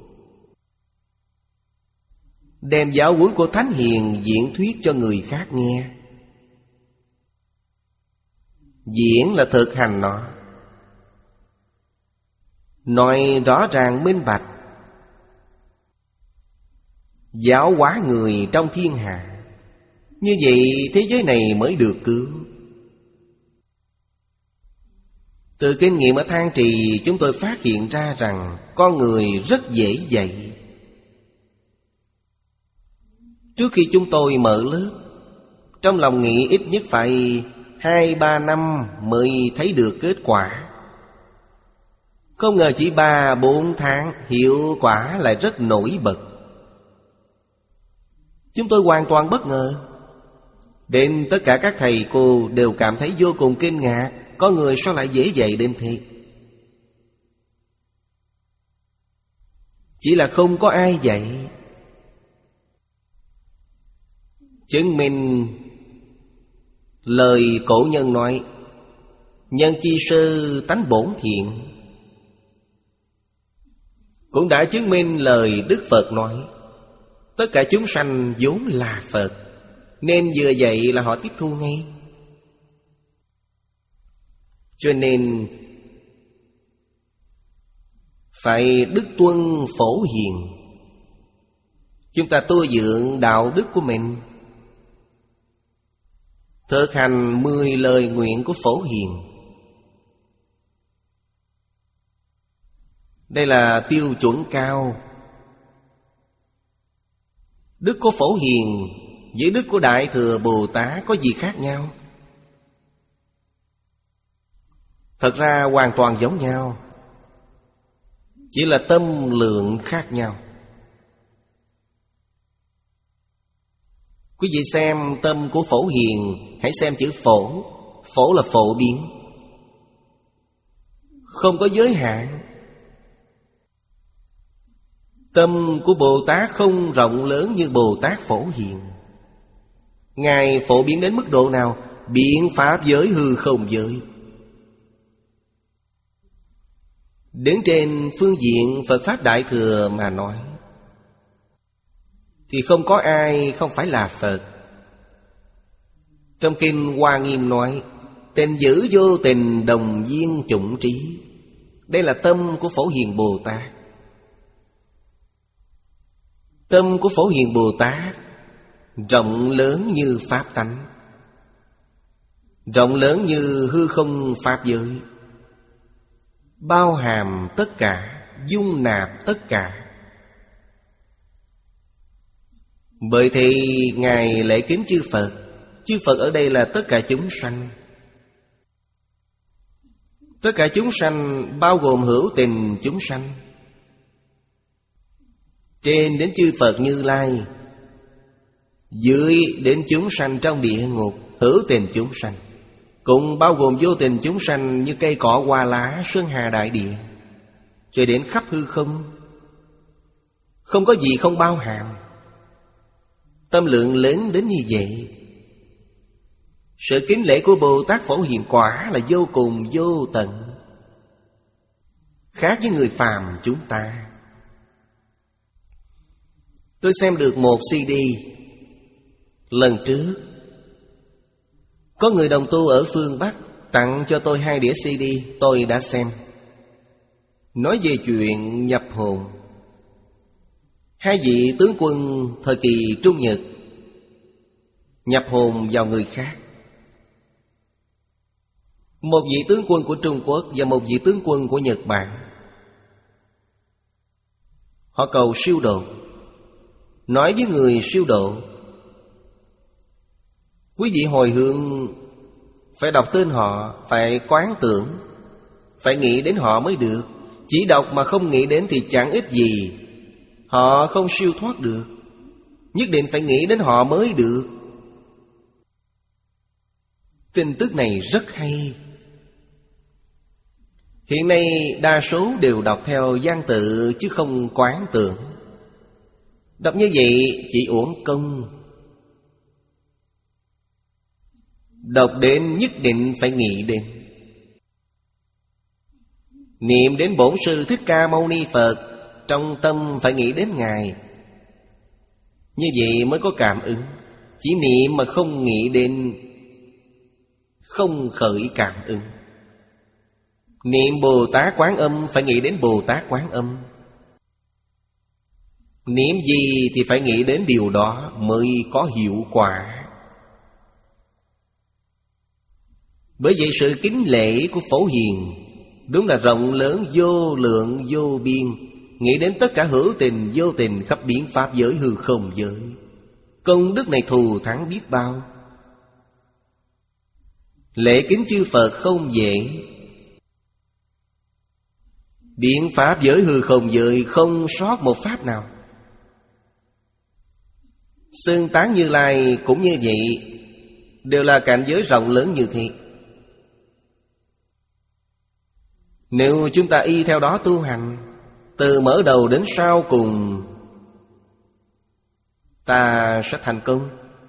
đem giáo huấn của thánh hiền diễn thuyết cho người khác nghe. Diễn là thực hành nó, nói rõ ràng minh bạch, giáo hóa người trong thiên hạ. Như vậy thế giới này mới được cứu. Từ kinh nghiệm ở Thang Trì, chúng tôi phát hiện ra rằng con người rất dễ dạy. Trước khi chúng tôi mở lớp, trong lòng nghĩ ít nhất phải hai ba năm mới thấy được kết quả. Không ngờ chỉ ba bốn tháng, hiệu quả lại rất nổi bật. Chúng tôi hoàn toàn bất ngờ. Đến tất cả các thầy cô đều cảm thấy vô cùng kinh ngạc. Có người sao lại dễ dạy đến thế? Chỉ là không có ai dạy. Chứng minh lời cổ nhân nói nhân chi sư tánh bổn thiện, cũng đã chứng minh lời Đức Phật nói tất cả chúng sanh vốn là Phật, nên vừa dạy là họ tiếp thu ngay. Cho nên phải đức tuân phổ hiền. Chúng ta tu dưỡng đạo đức của mình, thực hành mười lời nguyện của phổ hiền. Đây là tiêu chuẩn cao. Đức của phổ hiền với đức của Đại Thừa Bồ Tát có gì khác nhau? Thật ra hoàn toàn giống nhau, chỉ là tâm lượng khác nhau. Quý vị xem tâm của phổ hiền, hãy xem chữ phổ. Phổ là phổ biến, không có giới hạn. Tâm của Bồ Tát không rộng lớn như Bồ Tát phổ hiền. Ngài phổ biến đến mức độ nào? Biện pháp giới hư không giới. Đứng trên phương diện Phật Pháp Đại Thừa mà nói thì không có ai không phải là Phật. Trong Kinh Hoa Nghiêm nói Tình dữ vô tình đồng viên chủng trí. Đây là tâm của Phổ Hiền Bồ Tát. Tâm của Phổ Hiền Bồ Tát rộng lớn như pháp tánh, rộng lớn như hư không pháp giới, bao hàm tất cả, dung nạp tất cả. Bởi thì Ngài lễ kính chư Phật. Chư Phật ở đây là tất cả chúng sanh. Tất cả chúng sanh bao gồm hữu tình chúng sanh, trên đến chư Phật Như Lai, dưới đến chúng sanh trong địa ngục, hữu tình chúng sanh, cũng bao gồm vô tình chúng sanh như cây cỏ hoa lá, sơn hà đại địa, cho đến khắp hư không. Không có gì không bao hàm. Tâm lượng lớn đến như vậy. Sự kính lễ của Bồ Tát Phổ Hiền quả là vô cùng vô tận, khác với người phàm chúng ta. Tôi xem được một xê đê lần trước. Có người đồng tu ở phương Bắc tặng cho tôi hai đĩa xê đê. Tôi đã xem. Nói về chuyện nhập hồn. Hai vị tướng quân thời kỳ Trung Nhật nhập hồn vào người khác. Một vị tướng quân của Trung Quốc và một vị tướng quân của Nhật Bản. Họ cầu siêu độ. Nói với người siêu độ: quý vị hồi hướng phải đọc tên họ, phải quán tưởng, phải nghĩ đến họ mới được. Chỉ đọc mà không nghĩ đến thì chẳng ích gì. Họ không siêu thoát được. Nhất định phải nghĩ đến họ mới được. Tin tức này rất hay. Hiện nay đa số đều đọc theo văn tự chứ không quán tưởng. Đọc như vậy chỉ uổng công. Đọc đến nhất định phải nghĩ đến. Niệm đến Bổn Sư Thích Ca Mâu Ni Phật, trong tâm phải nghĩ đến Ngài. Như vậy mới có cảm ứng. Chỉ niệm mà không nghĩ đến, không khởi cảm ứng. Niệm Bồ Tát Quán Âm phải nghĩ đến Bồ Tát Quán Âm. Niệm gì thì phải nghĩ đến điều đó mới có hiệu quả. Bởi vậy sự kính lễ của Phổ Hiền đúng là rộng lớn vô lượng vô biên, nghĩ đến tất cả hữu tình vô tình khắp biến pháp giới hư không giới. Công đức này thù thắng biết bao. Lễ kính chư Phật không dễ. Biến pháp giới hư không giới không sót một pháp nào. Xưng tán Như Lai cũng như vậy, đều là cảnh giới rộng lớn như thế. Nếu chúng ta y theo đó tu hành, từ mở đầu đến sau cùng, ta sẽ thành công.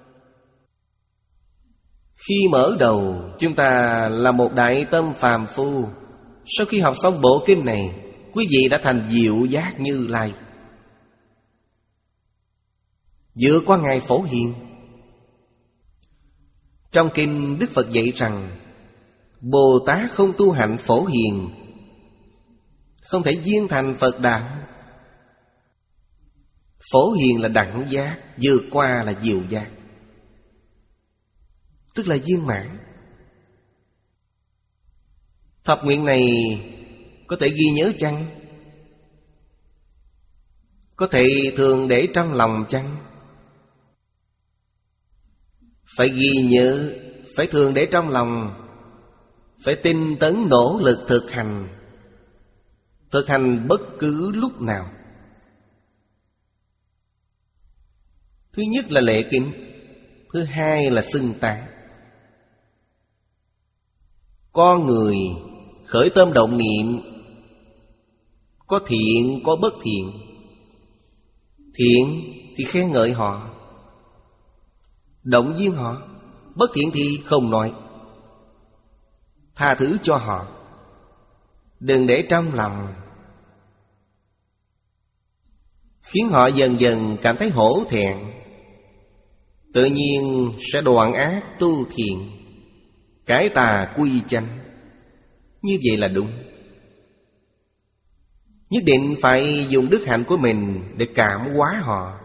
Khi mở đầu chúng ta là một đại tâm phàm phu. Sau khi học xong bộ kinh này, quý vị đã thành diệu giác Như Lai, vượt qua Ngài Phổ Hiền. Trong kinh Đức Phật dạy rằng Bồ Tát không tu hạnh Phổ Hiền không thể viên thành Phật đạo. Phổ Hiền là đẳng giác, vượt qua là diệu giác, tức là viên mãn. Thập nguyện này có thể ghi nhớ chăng? Có thể thường để trong lòng chăng? Phải ghi nhớ, phải thường để trong lòng, phải tinh tấn nỗ lực thực hành. Thực hành bất cứ lúc nào. Thứ nhất là lễ kính, thứ hai là xưng tán. Con người khởi tâm động niệm, có thiện có bất thiện. Thiện thì khen ngợi họ, động viên họ. Bất thiện thì không nói, tha thứ cho họ, đừng để trong lòng, khiến họ dần dần cảm thấy hổ thẹn. Tự nhiên sẽ đoạn ác tu thiện, Cải tà quy chánh. Như vậy là đúng. Nhất định phải dùng đức hạnh của mình để cảm hóa họ.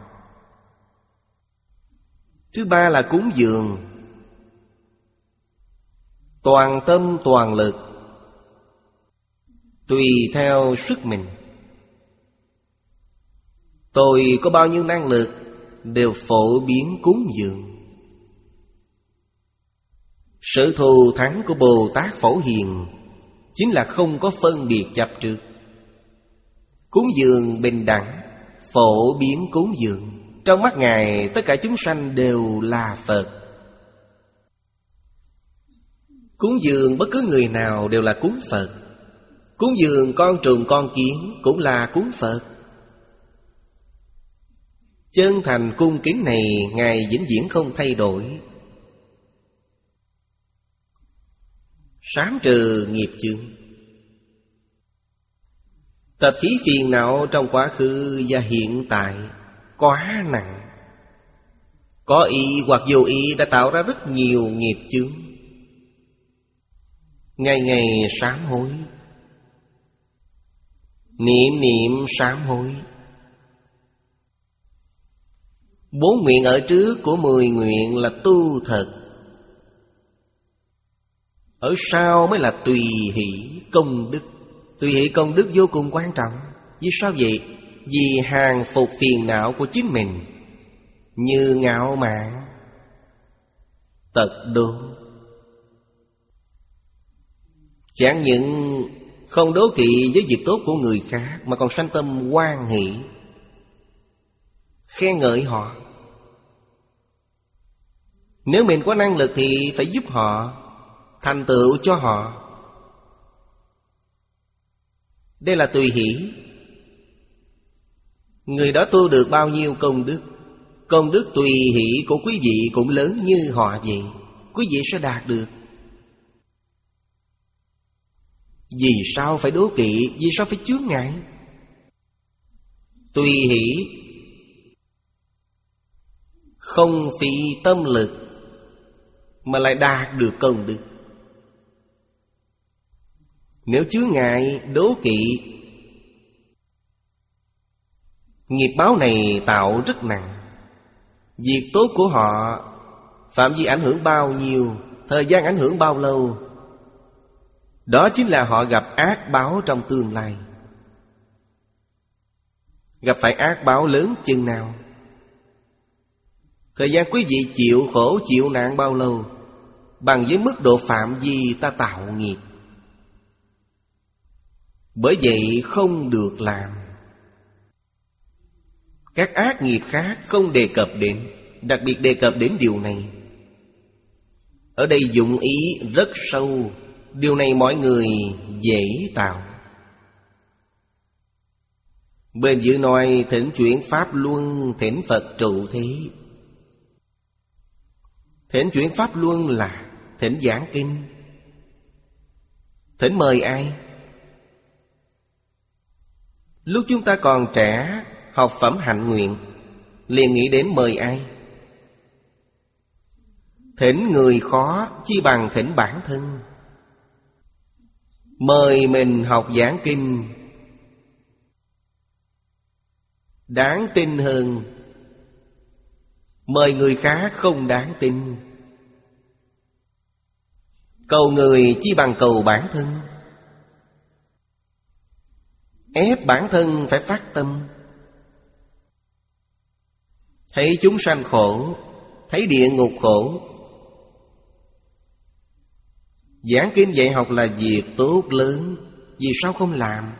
Thứ ba là cúng dường. Toàn tâm toàn lực, tùy theo sức mình. Tôi có bao nhiêu năng lực đều phổ biến cúng dường. Sự thù thắng của Bồ Tát Phổ Hiền chính là không có phân biệt chấp trước. Cúng dường bình đẳng, phổ biến cúng dường. Trong mắt Ngài tất cả chúng sanh đều là Phật. Cúng dường bất cứ người nào đều là cúng Phật. Cúng dường con trùng con kiến cũng là cúng Phật. Chân thành cung kính này Ngài vĩnh viễn không thay đổi. Sám trừ nghiệp chướng. Tập khí phiền não trong quá khứ và hiện tại quá nặng, có ý hoặc vô ý đã tạo ra rất nhiều nghiệp chướng. Ngày ngày sám hối, niệm niệm sám hối. Bốn nguyện ở trước của mười nguyện là tu thật. Ở sau mới là tùy hỷ công đức. Tùy hỷ công đức vô cùng quan trọng. Vì sao vậy? Vì hàng phục phiền não của chính mình, như ngạo mạn, tật đố. Chẳng những không đố kỵ với việc tốt của người khác, mà còn sanh tâm hoan hỷ, khen ngợi họ. Nếu mình có năng lực thì phải giúp họ, thành tựu cho họ. Đây là tùy hỷ. Người đó tu được bao nhiêu công đức, công đức tùy hỷ của quý vị cũng lớn như họ vậy. Quý vị sẽ đạt được. Vì sao phải đố kỵ? Vì sao phải chướng ngại? Tùy hỷ không phí tâm lực mà lại đạt được công đức. Nếu chướng ngại, đố kỵ, nghiệp báo này tạo rất nặng. Việc tốt của họ phạm vi ảnh hưởng bao nhiêu, thời gian ảnh hưởng bao lâu, đó chính là họ gặp ác báo trong tương lai. Gặp phải ác báo lớn chừng nào, thời gian quý vị chịu khổ chịu nạn bao lâu, bằng với mức độ phạm vi ta tạo nghiệp. Bởi vậy không được làm. Các ác nghiệp khác không đề cập đến, đặc biệt đề cập đến điều này. Ở đây dụng ý rất sâu. Điều này mọi người dễ tạo. Bên dưới nói thỉnh chuyển Pháp Luân, thỉnh Phật trụ thế. Thỉnh chuyển Pháp Luân là thỉnh giảng kinh. Thỉnh mời ai? Lúc chúng ta còn trẻ, học phẩm hạnh nguyện, liền nghĩ đến mời ai? Thỉnh người khó chi bằng thỉnh bản thân. Mời mình học giảng kinh đáng tin hơn. Mời người khác không đáng tin. Cầu người chi bằng cầu bản thân. Ép bản thân phải phát tâm. Thấy chúng sanh khổ, thấy địa ngục khổ, giảng kinh dạy học là việc tốt lớn. Vì sao không làm?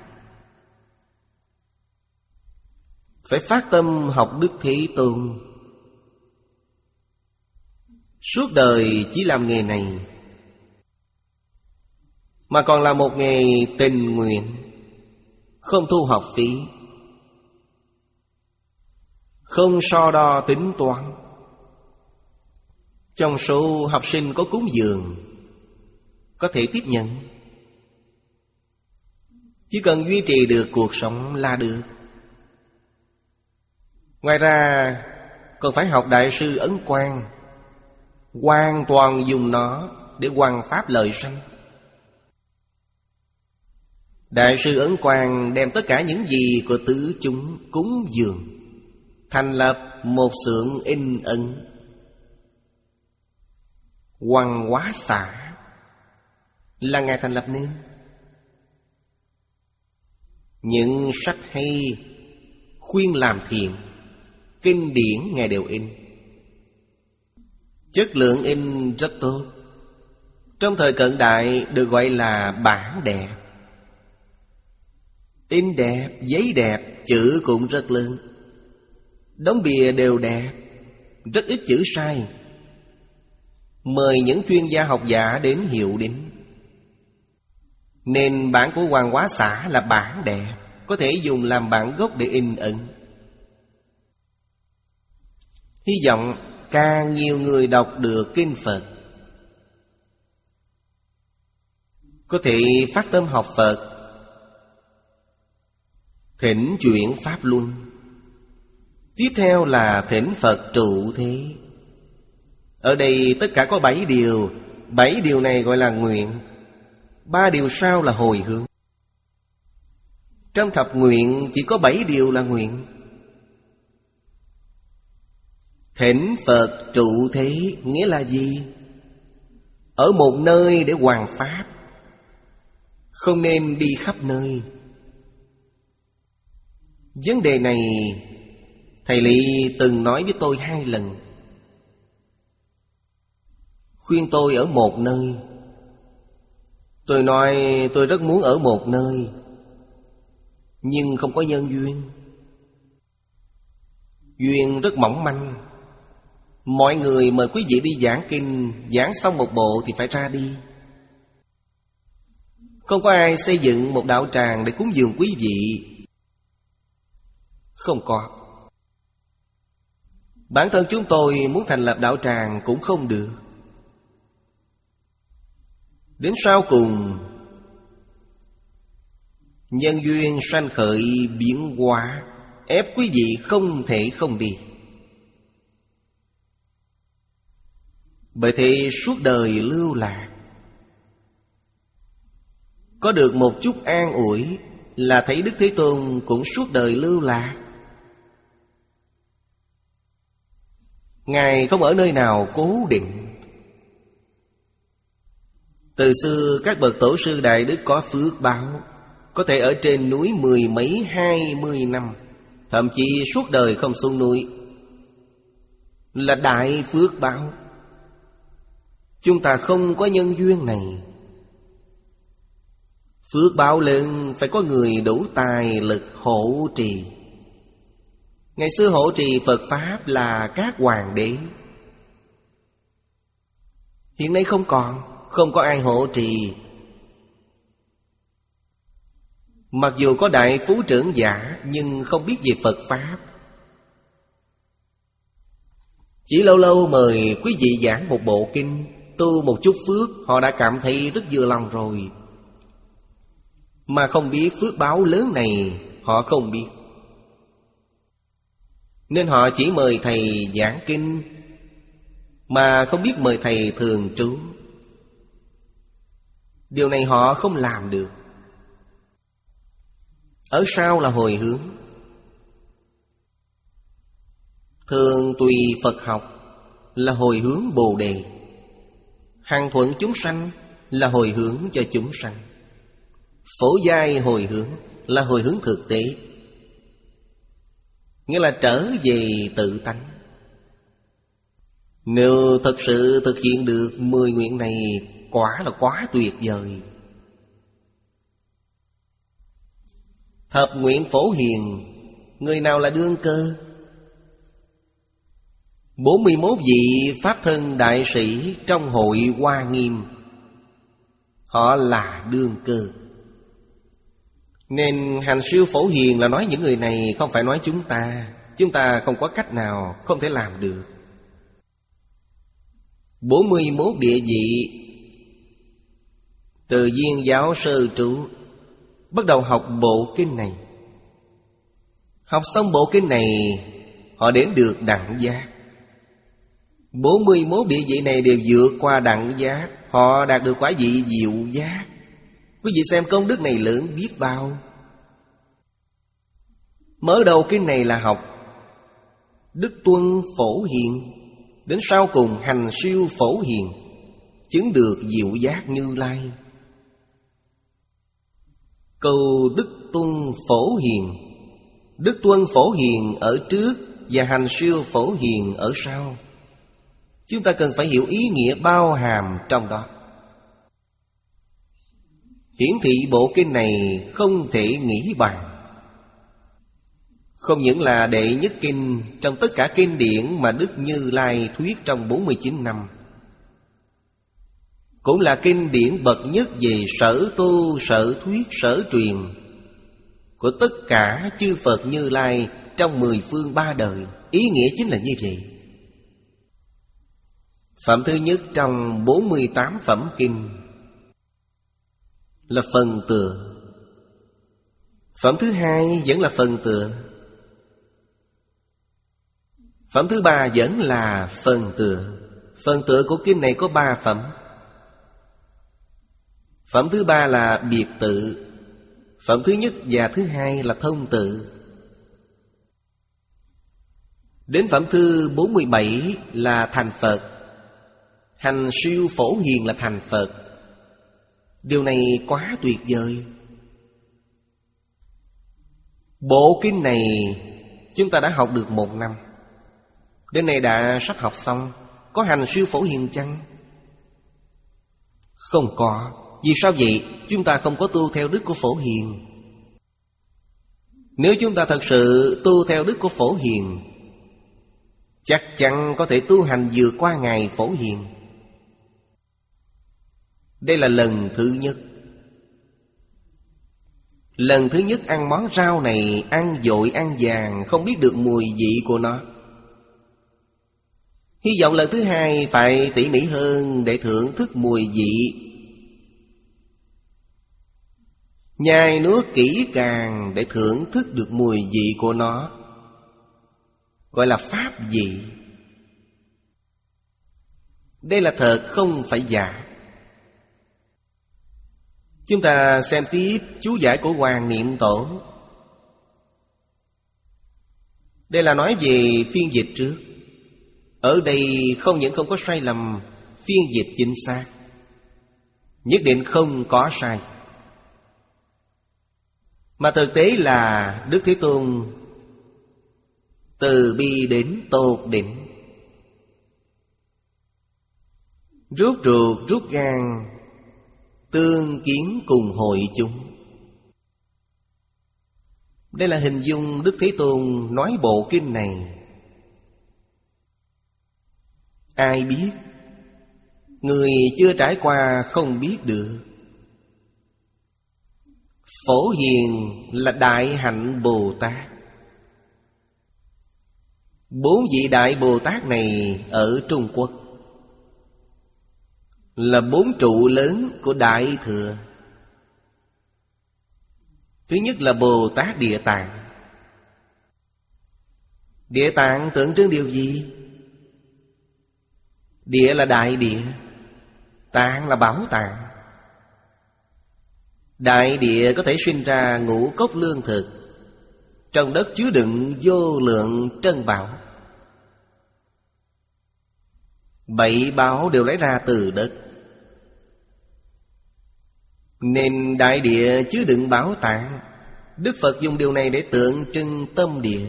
Phải phát tâm học Đức Thế Tôn. Suốt đời chỉ làm nghề này, mà còn là một nghề tình nguyện, không thu học phí, không so đo tính toán. Trong số học sinh có cúng dường, có thể tiếp nhận. Chỉ cần duy trì được cuộc sống là được. Ngoài ra còn phải học Đại sư Ấn Quang, hoàn toàn dùng nó để hoằng pháp lợi sanh. Đại sư Ấn Quang đem tất cả những gì của tứ chúng cúng dường, thành lập một xưởng in ấn Hoằng Hóa Xã là Ngài thành lập nên. Những sách hay, khuyên làm thiện, kinh điển Ngài đều in. Chất lượng in rất tốt. Trong thời cận đại được gọi là bản đẹp. In đẹp, giấy đẹp, chữ cũng rất lớn. Đóng bìa đều đẹp, rất ít chữ sai. Mời những chuyên gia học giả đến hiệu đính. Nên bản của Hoằng Hóa Xã là bản đẹp, có thể dùng làm bản gốc để in ấn. Hy vọng càng nhiều người đọc được kinh Phật, có thể phát tâm học Phật, thỉnh chuyển Pháp Luân. Tiếp theo là thỉnh Phật trụ thế. Ở đây tất cả có bảy điều. Bảy điều này gọi là nguyện. Ba điều sau là hồi hướng. Trong thập nguyện chỉ có bảy điều là nguyện. Thỉnh Phật trụ thế nghĩa là gì? Ở một nơi để hoằng pháp, không nên đi khắp nơi. Vấn đề này Thầy Lị từng nói với tôi hai lần, khuyên tôi ở một nơi. Tôi nói tôi rất muốn ở một nơi, nhưng không có nhân duyên. Duyên rất mỏng manh. Mọi người mời quý vị đi giảng kinh, giảng xong một bộ thì phải ra đi. Không có ai xây dựng một đạo tràng để cúng dường quý vị. Không có. Bản thân chúng tôi muốn thành lập đạo tràng cũng không được. Đến sau cùng, nhân duyên sanh khởi biến hóa, ép quý vị không thể không đi. Bởi thế suốt đời lưu lạc. Có được một chút an ủi là thấy Đức Thế Tôn cũng suốt đời lưu lạc. Ngài không ở nơi nào cố định. Từ xưa các bậc tổ sư đại đức có phước báo, có thể ở trên núi mười mấy hai mươi năm, thậm chí suốt đời không xuống núi, là đại phước báo. Chúng ta không có nhân duyên này. Phước báo lớn phải có người đủ tài lực hộ trì. Ngày xưa hộ trì Phật Pháp là các hoàng đế. Hiện nay không còn, không có ai hộ trì. Mặc dù có đại phú trưởng giả, nhưng không biết về Phật Pháp. Chỉ lâu lâu mời quý vị giảng một bộ kinh, tu một chút phước, họ đã cảm thấy rất vừa lòng rồi. Mà không biết phước báo lớn này, họ không biết. Nên họ chỉ mời thầy giảng kinh, mà không biết mời thầy thường trú. Điều này họ không làm được. Ở sau là hồi hướng. Thường tùy Phật học là hồi hướng Bồ Đề. Hằng thuận chúng sanh là hồi hướng cho chúng sanh. Phổ giai hồi hướng là hồi hướng thực tế, nghĩa là trở về tự tánh. Nếu thật sự thực hiện được mười nguyện này, quả là quá tuyệt vời. Thập nguyện phổ hiền, người nào là đương cơ? Bốn mươi mốt vị Pháp thân đại sĩ trong hội Hoa Nghiêm, họ là đương cơ. Nên hành siêu phổ hiền là nói những người này, không phải nói chúng ta. Chúng ta không có cách nào, không thể làm được. Bốn mươi mốt địa vị từ Viên giáo sơ trú bắt đầu học bộ kinh này. Học xong bộ kinh này, họ đến được đẳng giác. Bốn mươi mốt địa vị này đều vượt qua đẳng giác, Họ đạt được quả vị diệu giác. Quý vị xem công đức này lớn biết bao. Mở đầu kinh này là học Đức Tuân Phổ Hiền, đến sau cùng hành siêu Phổ Hiền, chứng được diệu giác Như Lai. Câu Đức Tuân Phổ Hiền, Đức Tuân Phổ Hiền ở trước và hành siêu Phổ Hiền ở sau. Chúng ta cần phải hiểu ý nghĩa bao hàm trong đó. Hiển thị bộ kinh này không thể nghĩ bàn. Không những là đệ nhất kinh trong tất cả kinh điển mà Đức Như Lai thuyết trong bốn mươi chín năm, cũng là kinh điển bậc nhất về sở tu, sở thuyết, sở truyền của tất cả chư Phật Như Lai trong mười phương ba đời. Ý nghĩa chính là như vậy. Phẩm thứ nhất trong bốn mươi tám phẩm kinh là phần tựa. Phẩm thứ hai vẫn là phần tựa. Phẩm thứ ba vẫn là phần tựa. Phần tựa của kinh này có ba phẩm. Phẩm thứ ba là biệt tự. Phẩm thứ nhất và thứ hai là thông tự. Đến phẩm thứ bốn mươi bảy là thành Phật. Hành siêu Phổ Hiền là thành Phật. Điều này quá tuyệt vời. Bộ kinh này chúng ta đã học được một năm. Đến nay đã sắp học xong. Có hành siêu Phổ Hiền chăng? Không có. Vì sao vậy? Chúng ta không có tu theo đức của Phổ Hiền. Nếu chúng ta thật sự tu theo đức của Phổ Hiền, chắc chắn có thể tu hành vượt qua ngày Phổ Hiền. Đây là lần thứ nhất. Lần thứ nhất ăn món rau này, ăn dội ăn vàng, không biết được mùi vị của nó. Hy vọng lần thứ hai phải tỉ mỉ hơn để thưởng thức mùi vị, nhai nuốt kỹ càng để thưởng thức được mùi vị của nó, gọi là pháp vị. Đây là thật, không phải giả. Chúng ta xem tiếp chú giải của Hoàng Niệm Tổ. Đây là nói về phiên dịch trước. Ở đây không những không có sai lầm, phiên dịch chính xác, nhất định không có sai. Mà thực tế là Đức Thế Tôn từ bi đến tột đỉnh, rút ruột rút gan, tương kiến cùng hội chúng. Đây là hình dung Đức Thế Tôn nói bộ kinh này. Ai biết? Người chưa trải qua không biết được. Phổ Hiền là Đại Hạnh Bồ Tát. Bốn vị Đại Bồ Tát này ở Trung Quốc là bốn trụ lớn của Đại Thừa. Thứ nhất là Bồ Tát Địa Tạng. Địa Tạng tượng trưng điều gì? Địa là đại địa, tạng là bảo tàng. Đại địa có thể sinh ra ngũ cốc lương thực, trong đất chứa đựng vô lượng trân bảo. Bảy bảo đều lấy ra từ đất, nên đại địa chứa đựng bảo tàng. Đức Phật dùng điều này để tượng trưng tâm địa.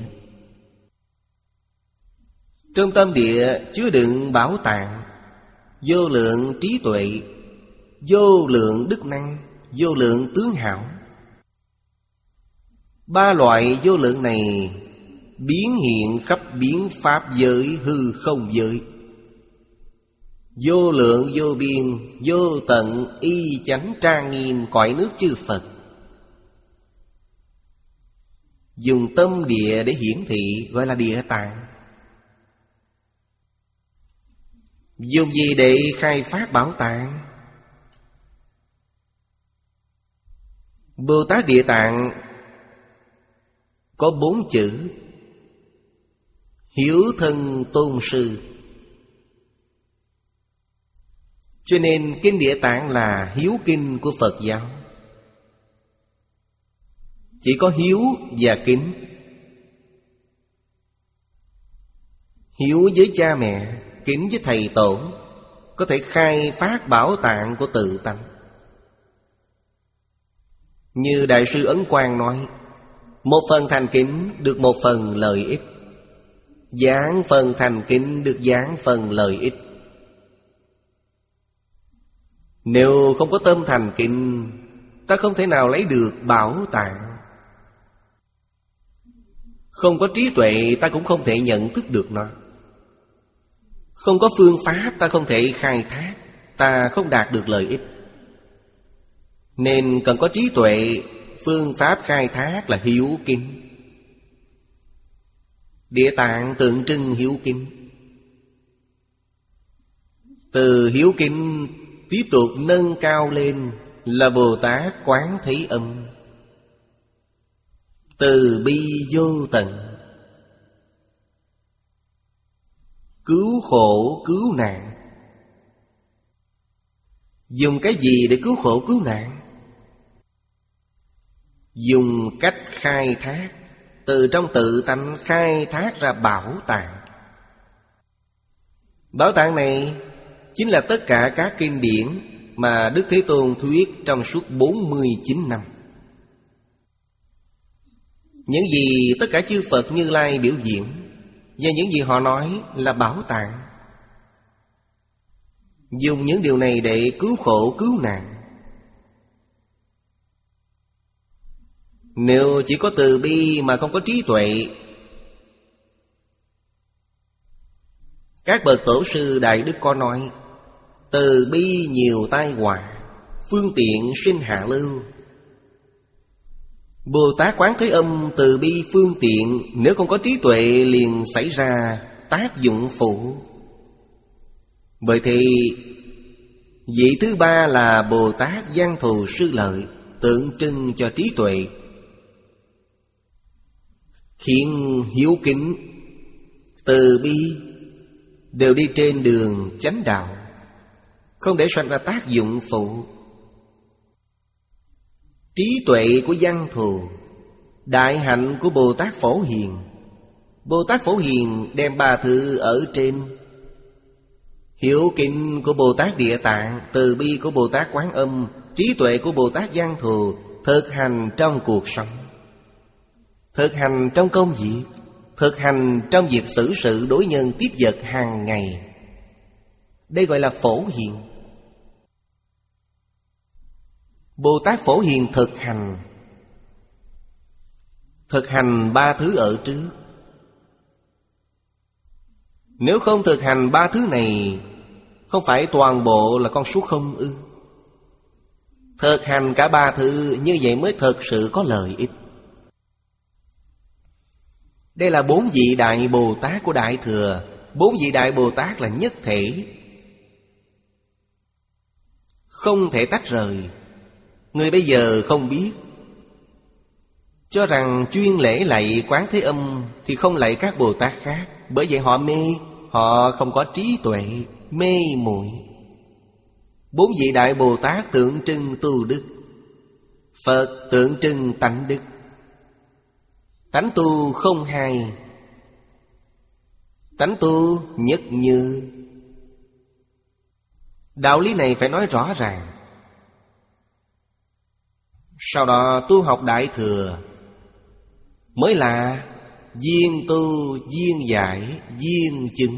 Trong tâm địa chứa đựng bảo tàng, vô lượng trí tuệ, vô lượng đức năng, vô lượng tướng hảo. Ba loại vô lượng này biến hiện khắp biến pháp giới, hư không giới. Vô lượng vô biên, vô tận, y chánh trang nghiêm cõi nước chư Phật. Dùng tâm địa để hiển thị gọi là địa tạng. Dùng gì để khai phát bảo tàng? Bồ Tát Địa Tạng có bốn chữ: hiếu thân tôn sư. Cho nên Kinh Địa Tạng là hiếu kinh của Phật giáo. Chỉ có hiếu và kính. Hiếu với cha mẹ, kính với thầy tổ, có thể khai phát bảo tạng của tự tánh. Như Đại sư Ấn Quang nói, một phần thành kính được một phần lợi ích, giảng phần thành kính được giảng phần lợi ích. Nếu không có tâm thành kính, ta không thể nào lấy được bảo tạng. Không có trí tuệ, ta cũng không thể nhận thức được nó. Không có phương pháp, ta không thể khai thác, ta không đạt được lợi ích. Nên cần có trí tuệ. Phương pháp khai thác là hiếu kính. Địa Tạng tượng trưng hiếu kính. Từ hiếu kính tiếp tục nâng cao lên là Bồ Tát Quán Thế Âm, từ bi vô tận, cứu khổ cứu nạn. Dùng cái gì để cứu khổ cứu nạn? Dùng cách khai thác. Từ trong tự tánh khai thác ra bảo tạng. Bảo tạng này chính là tất cả các kinh điển mà Đức Thế Tôn thuyết trong suốt bốn mươi chín năm. Những gì tất cả chư Phật Như Lai biểu diễn và những gì họ nói là bảo tạng. Dùng những điều này để cứu khổ cứu nạn. Nếu chỉ có từ bi mà không có trí tuệ, các bậc tổ sư Đại Đức có nói, từ bi nhiều tai họa, phương tiện sinh hạ lưu. Bồ Tát Quán Thế Âm từ bi phương tiện, nếu không có trí tuệ liền xảy ra tác dụng phụ. Bởi thì vị thứ ba là Bồ Tát Văn Thù Sư Lợi, tượng trưng cho trí tuệ, khiến hiếu kính, từ bi đều đi trên đường chánh đạo, không để sanh ra tác dụng phụ. Trí tuệ của Văn Thù, đại hạnh của Bồ Tát Phổ Hiền. Bồ Tát Phổ Hiền đem ba thứ ở trên: hiếu kính của Bồ Tát Địa Tạng, từ bi của Bồ Tát Quán Âm, trí tuệ của Bồ Tát Văn Thù, thực hành trong cuộc sống, thực hành trong công việc, thực hành trong việc xử sự đối nhân tiếp vật hàng ngày. Đây gọi là Phổ Hiền. Bồ Tát Phổ Hiền thực hành Thực hành ba thứ ở trước. Nếu không thực hành ba thứ này, không phải toàn bộ là con số không ư? Thực hành cả ba thứ, như vậy mới thực sự có lợi ích. Đây là bốn vị Đại Bồ Tát của Đại Thừa. Bốn vị Đại Bồ Tát là nhất thể, không thể tách rời. Người bây giờ không biết, cho rằng chuyên lễ lạy Quán Thế Âm thì không lạy các Bồ Tát khác. Bởi vậy họ mê, họ không có trí tuệ, mê muội. Bốn vị Đại Bồ Tát tượng trưng tu đức, Phật tượng trưng tánh đức. Tánh tu không hai, tánh tu nhất như. Đạo lý này phải nói rõ ràng. Sau đó tu học Đại Thừa mới là viên tu, viên giải, viên chứng.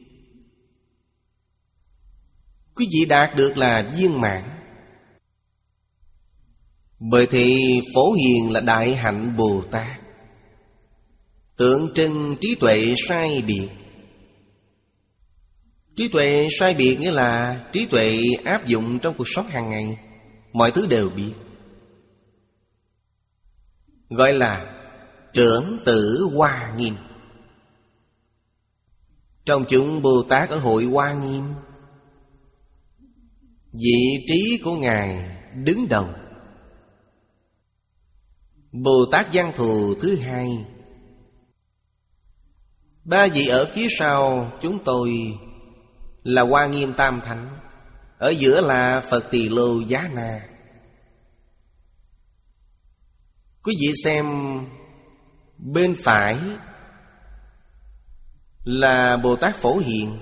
Quý vị đạt được là viên mãn. Bởi thì Phổ Hiền là đại hạnh Bồ Tát, tượng trưng trí tuệ sai biệt. Trí tuệ sai biệt nghĩa là trí tuệ áp dụng trong cuộc sống hàng ngày, mọi thứ đều biết. Gọi là trưởng tử Hoa Nghiêm. Trong chúng Bồ Tát ở hội Hoa Nghiêm, vị trí của Ngài đứng đầu. Bồ Tát Văn Thù thứ hai. Ba vị ở phía sau chúng tôi là Hoa Nghiêm Tam Thánh. Ở giữa là Phật Tỳ Lô Giá Na. Quý vị xem, bên phải là Bồ Tát Phổ Hiền,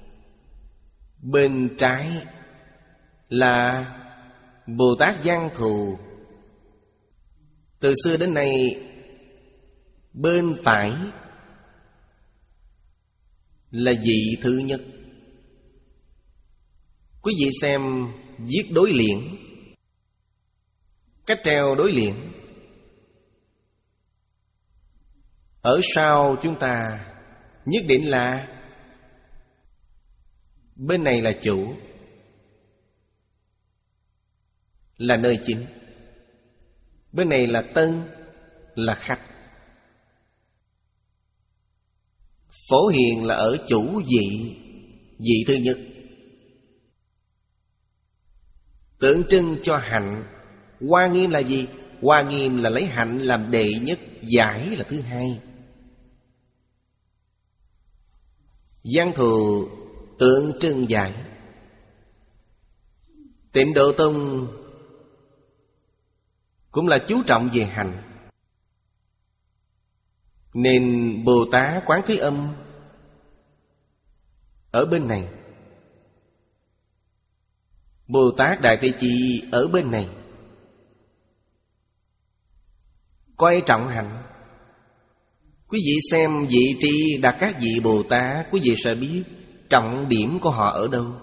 bên trái là Bồ Tát Văn Thù. Từ xưa đến nay, bên phải là vị thứ nhất. Quý vị xem viết đối liễn, cách treo đối liễn. Ở sau chúng ta nhất định là bên này là chủ, là nơi chính. Bên này là tân, là khách. Phổ Hiền là ở chủ vị, vị thứ nhất, tượng trưng cho hạnh. Hoa Nghiêm là gì? Hoa Nghiêm là lấy hạnh làm đệ nhất, giải là thứ hai. Văn Thù tượng trưng giải. Tịnh Độ Tông cũng là chú trọng về hành, nên Bồ Tát Quán Thế Âm ở bên này, Bồ Tát Đại Thế Chí ở bên này, coi trọng hạnh. Quý vị xem vị trí đặt các vị Bồ Tát, quý vị sẽ biết trọng điểm của họ ở đâu.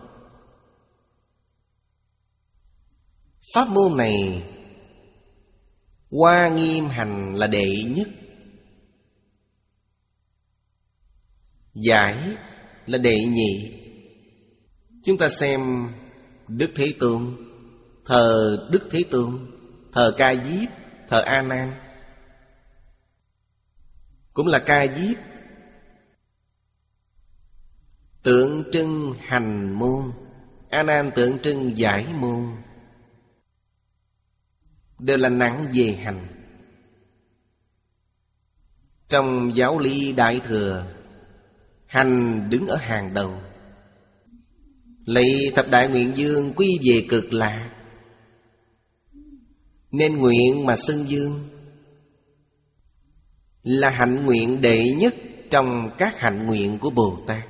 Pháp môn này Hoa Nghiêm hành là đệ nhất, giải là đệ nhị. Chúng ta xem Đức Thế Tôn, thờ Đức Thế Tôn, thờ Ca Diếp, thờ A Nan, cũng là Ca Diếp, tượng trưng hành môn. A Nan tượng trưng giải môn, đều là nặng về hành. Trong giáo lý Đại Thừa, hành đứng ở hàng đầu. Lấy thập đại nguyện dương quy về cực lạc, nên nguyện mà xưng dương là hạnh nguyện đệ nhất trong các hạnh nguyện của Bồ Tát,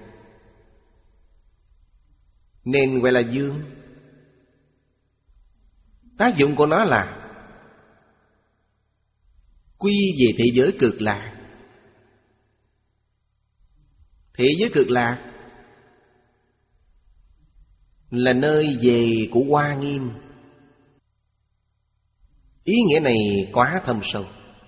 nên gọi là dương. Tác dụng của nó là quy về thế giới cực lạc. Thế giới cực lạc là nơi về của Hoa Nghiêm. Ý nghĩa này quá thâm sâu.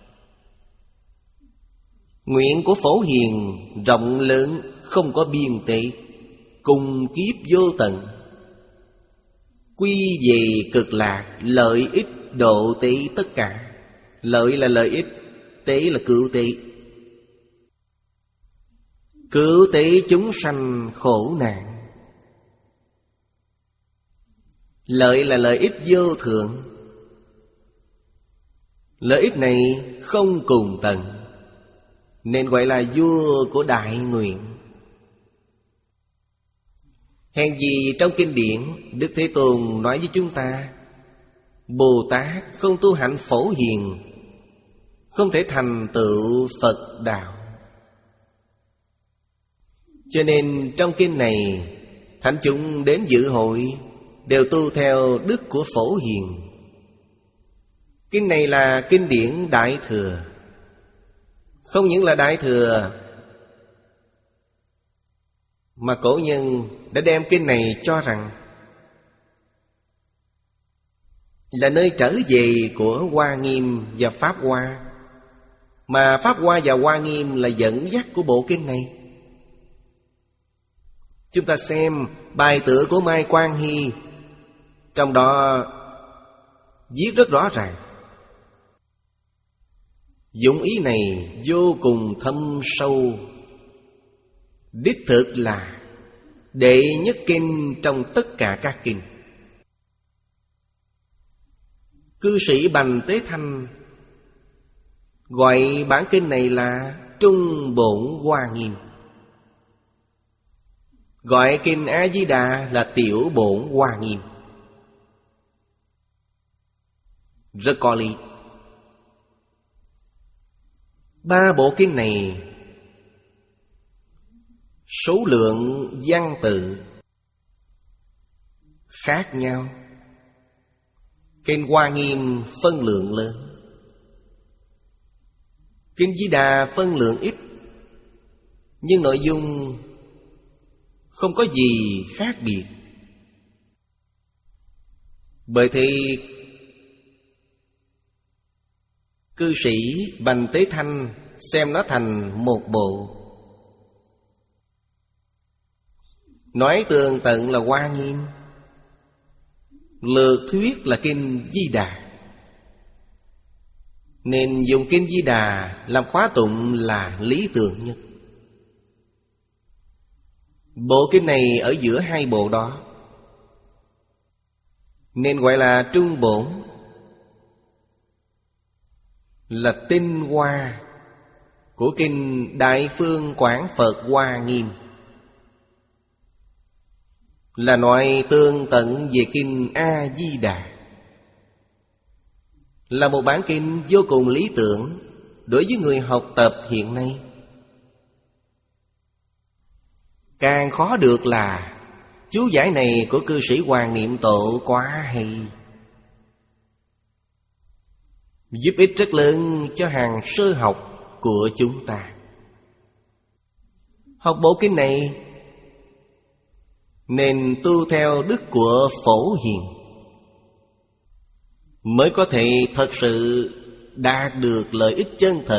Nguyện của Phổ Hiền rộng lớn, không có biên tế, cùng kiếp vô tận, quy về cực lạc, lợi ích độ tế tất cả. Lợi là lợi ích, tế là cứu tế. Cứu tế chúng sanh khổ nạn. Lợi là lợi ích vô thượng. Lợi ích này không cùng tận, nên gọi là vua của đại nguyện. Hèn gì trong kinh điển Đức Thế Tôn nói với chúng ta, Bồ Tát không tu hạnh Phổ Hiền không thể thành tựu Phật đạo. Cho nên trong kinh này, thánh chúng đến dự hội đều tu theo đức của Phổ Hiền. Kinh này là kinh điển Đại Thừa. Không những là Đại Thừa, mà cổ nhân đã đem kinh này cho rằng là nơi trở về của Hoa Nghiêm và Pháp Hoa. Mà Pháp Hoa và Hoa Nghiêm là dẫn dắt của bộ kinh này. Chúng ta xem bài tựa của Mai Quang Hy, trong đó viết rất rõ ràng. Dụng ý này vô cùng thâm sâu, đích thực là đệ nhất kinh trong tất cả các kinh. Cư sĩ Bành Tế Thanh gọi bản kinh này là Trung Bổn Hoa Nghiêm. Gọi kinh A-di-đà là Tiểu Bổn Hoa Nghiêm. Rất có lý. Ba bộ kinh này số lượng văn tự khác nhau. Kinh Hoa Nghiêm phân lượng lớn, Kinh Di Đà phân lượng ít, nhưng nội dung không có gì khác biệt. Bởi thì cư sĩ Bành Tế Thanh xem nó thành một bộ, nói tường tận là Hoa Nghiêm, lược thuyết là Kinh Di Đà, nên dùng Kinh Di Đà làm khóa tụng là lý tưởng nhất. Bộ kinh này ở giữa hai bộ đó, nên gọi là trung bổn, là tinh hoa của kinh Đại Phương Quảng Phật Hoa Nghiêm, là nói tương tận về kinh A-di-đà, là một bản kinh vô cùng lý tưởng đối với người học tập hiện nay. Càng khó được là chú giải này của cư sĩ Hoàng Niệm Tổ quá hay, giúp ích rất lớn cho hàng sơ học của chúng ta. Học bộ kinh này nên tu theo đức của Phổ Hiền, mới có thể thật sự đạt được lợi ích chân thật.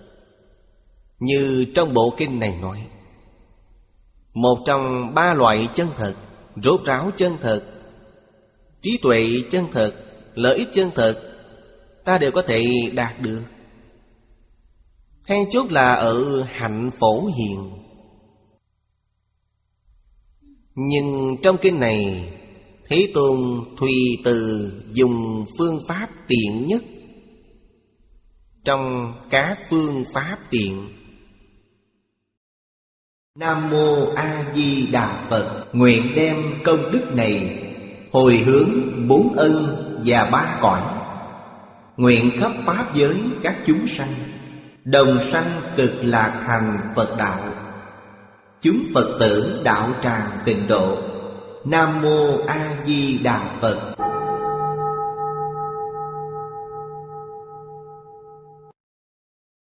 Như trong bộ kinh này nói, một trong ba loại chân thật, rốt ráo chân thật, trí tuệ chân thật, lợi ích chân thật, ta đều có thể đạt được. Then chốt là ở hạnh Phổ Hiền. Nhưng trong kinh này, Thế Tôn tùy từ dùng phương pháp tiện nhất trong các phương pháp tiện. Nam Mô A Di Đà Phật. Nguyện đem công đức này hồi hướng bốn ân và ba cõi, nguyện khắp pháp giới các chúng sanh đồng sanh cực lạc thành Phật đạo, chúng Phật tử đạo tràng tịnh độ. Nam Mô A Di Đà Phật.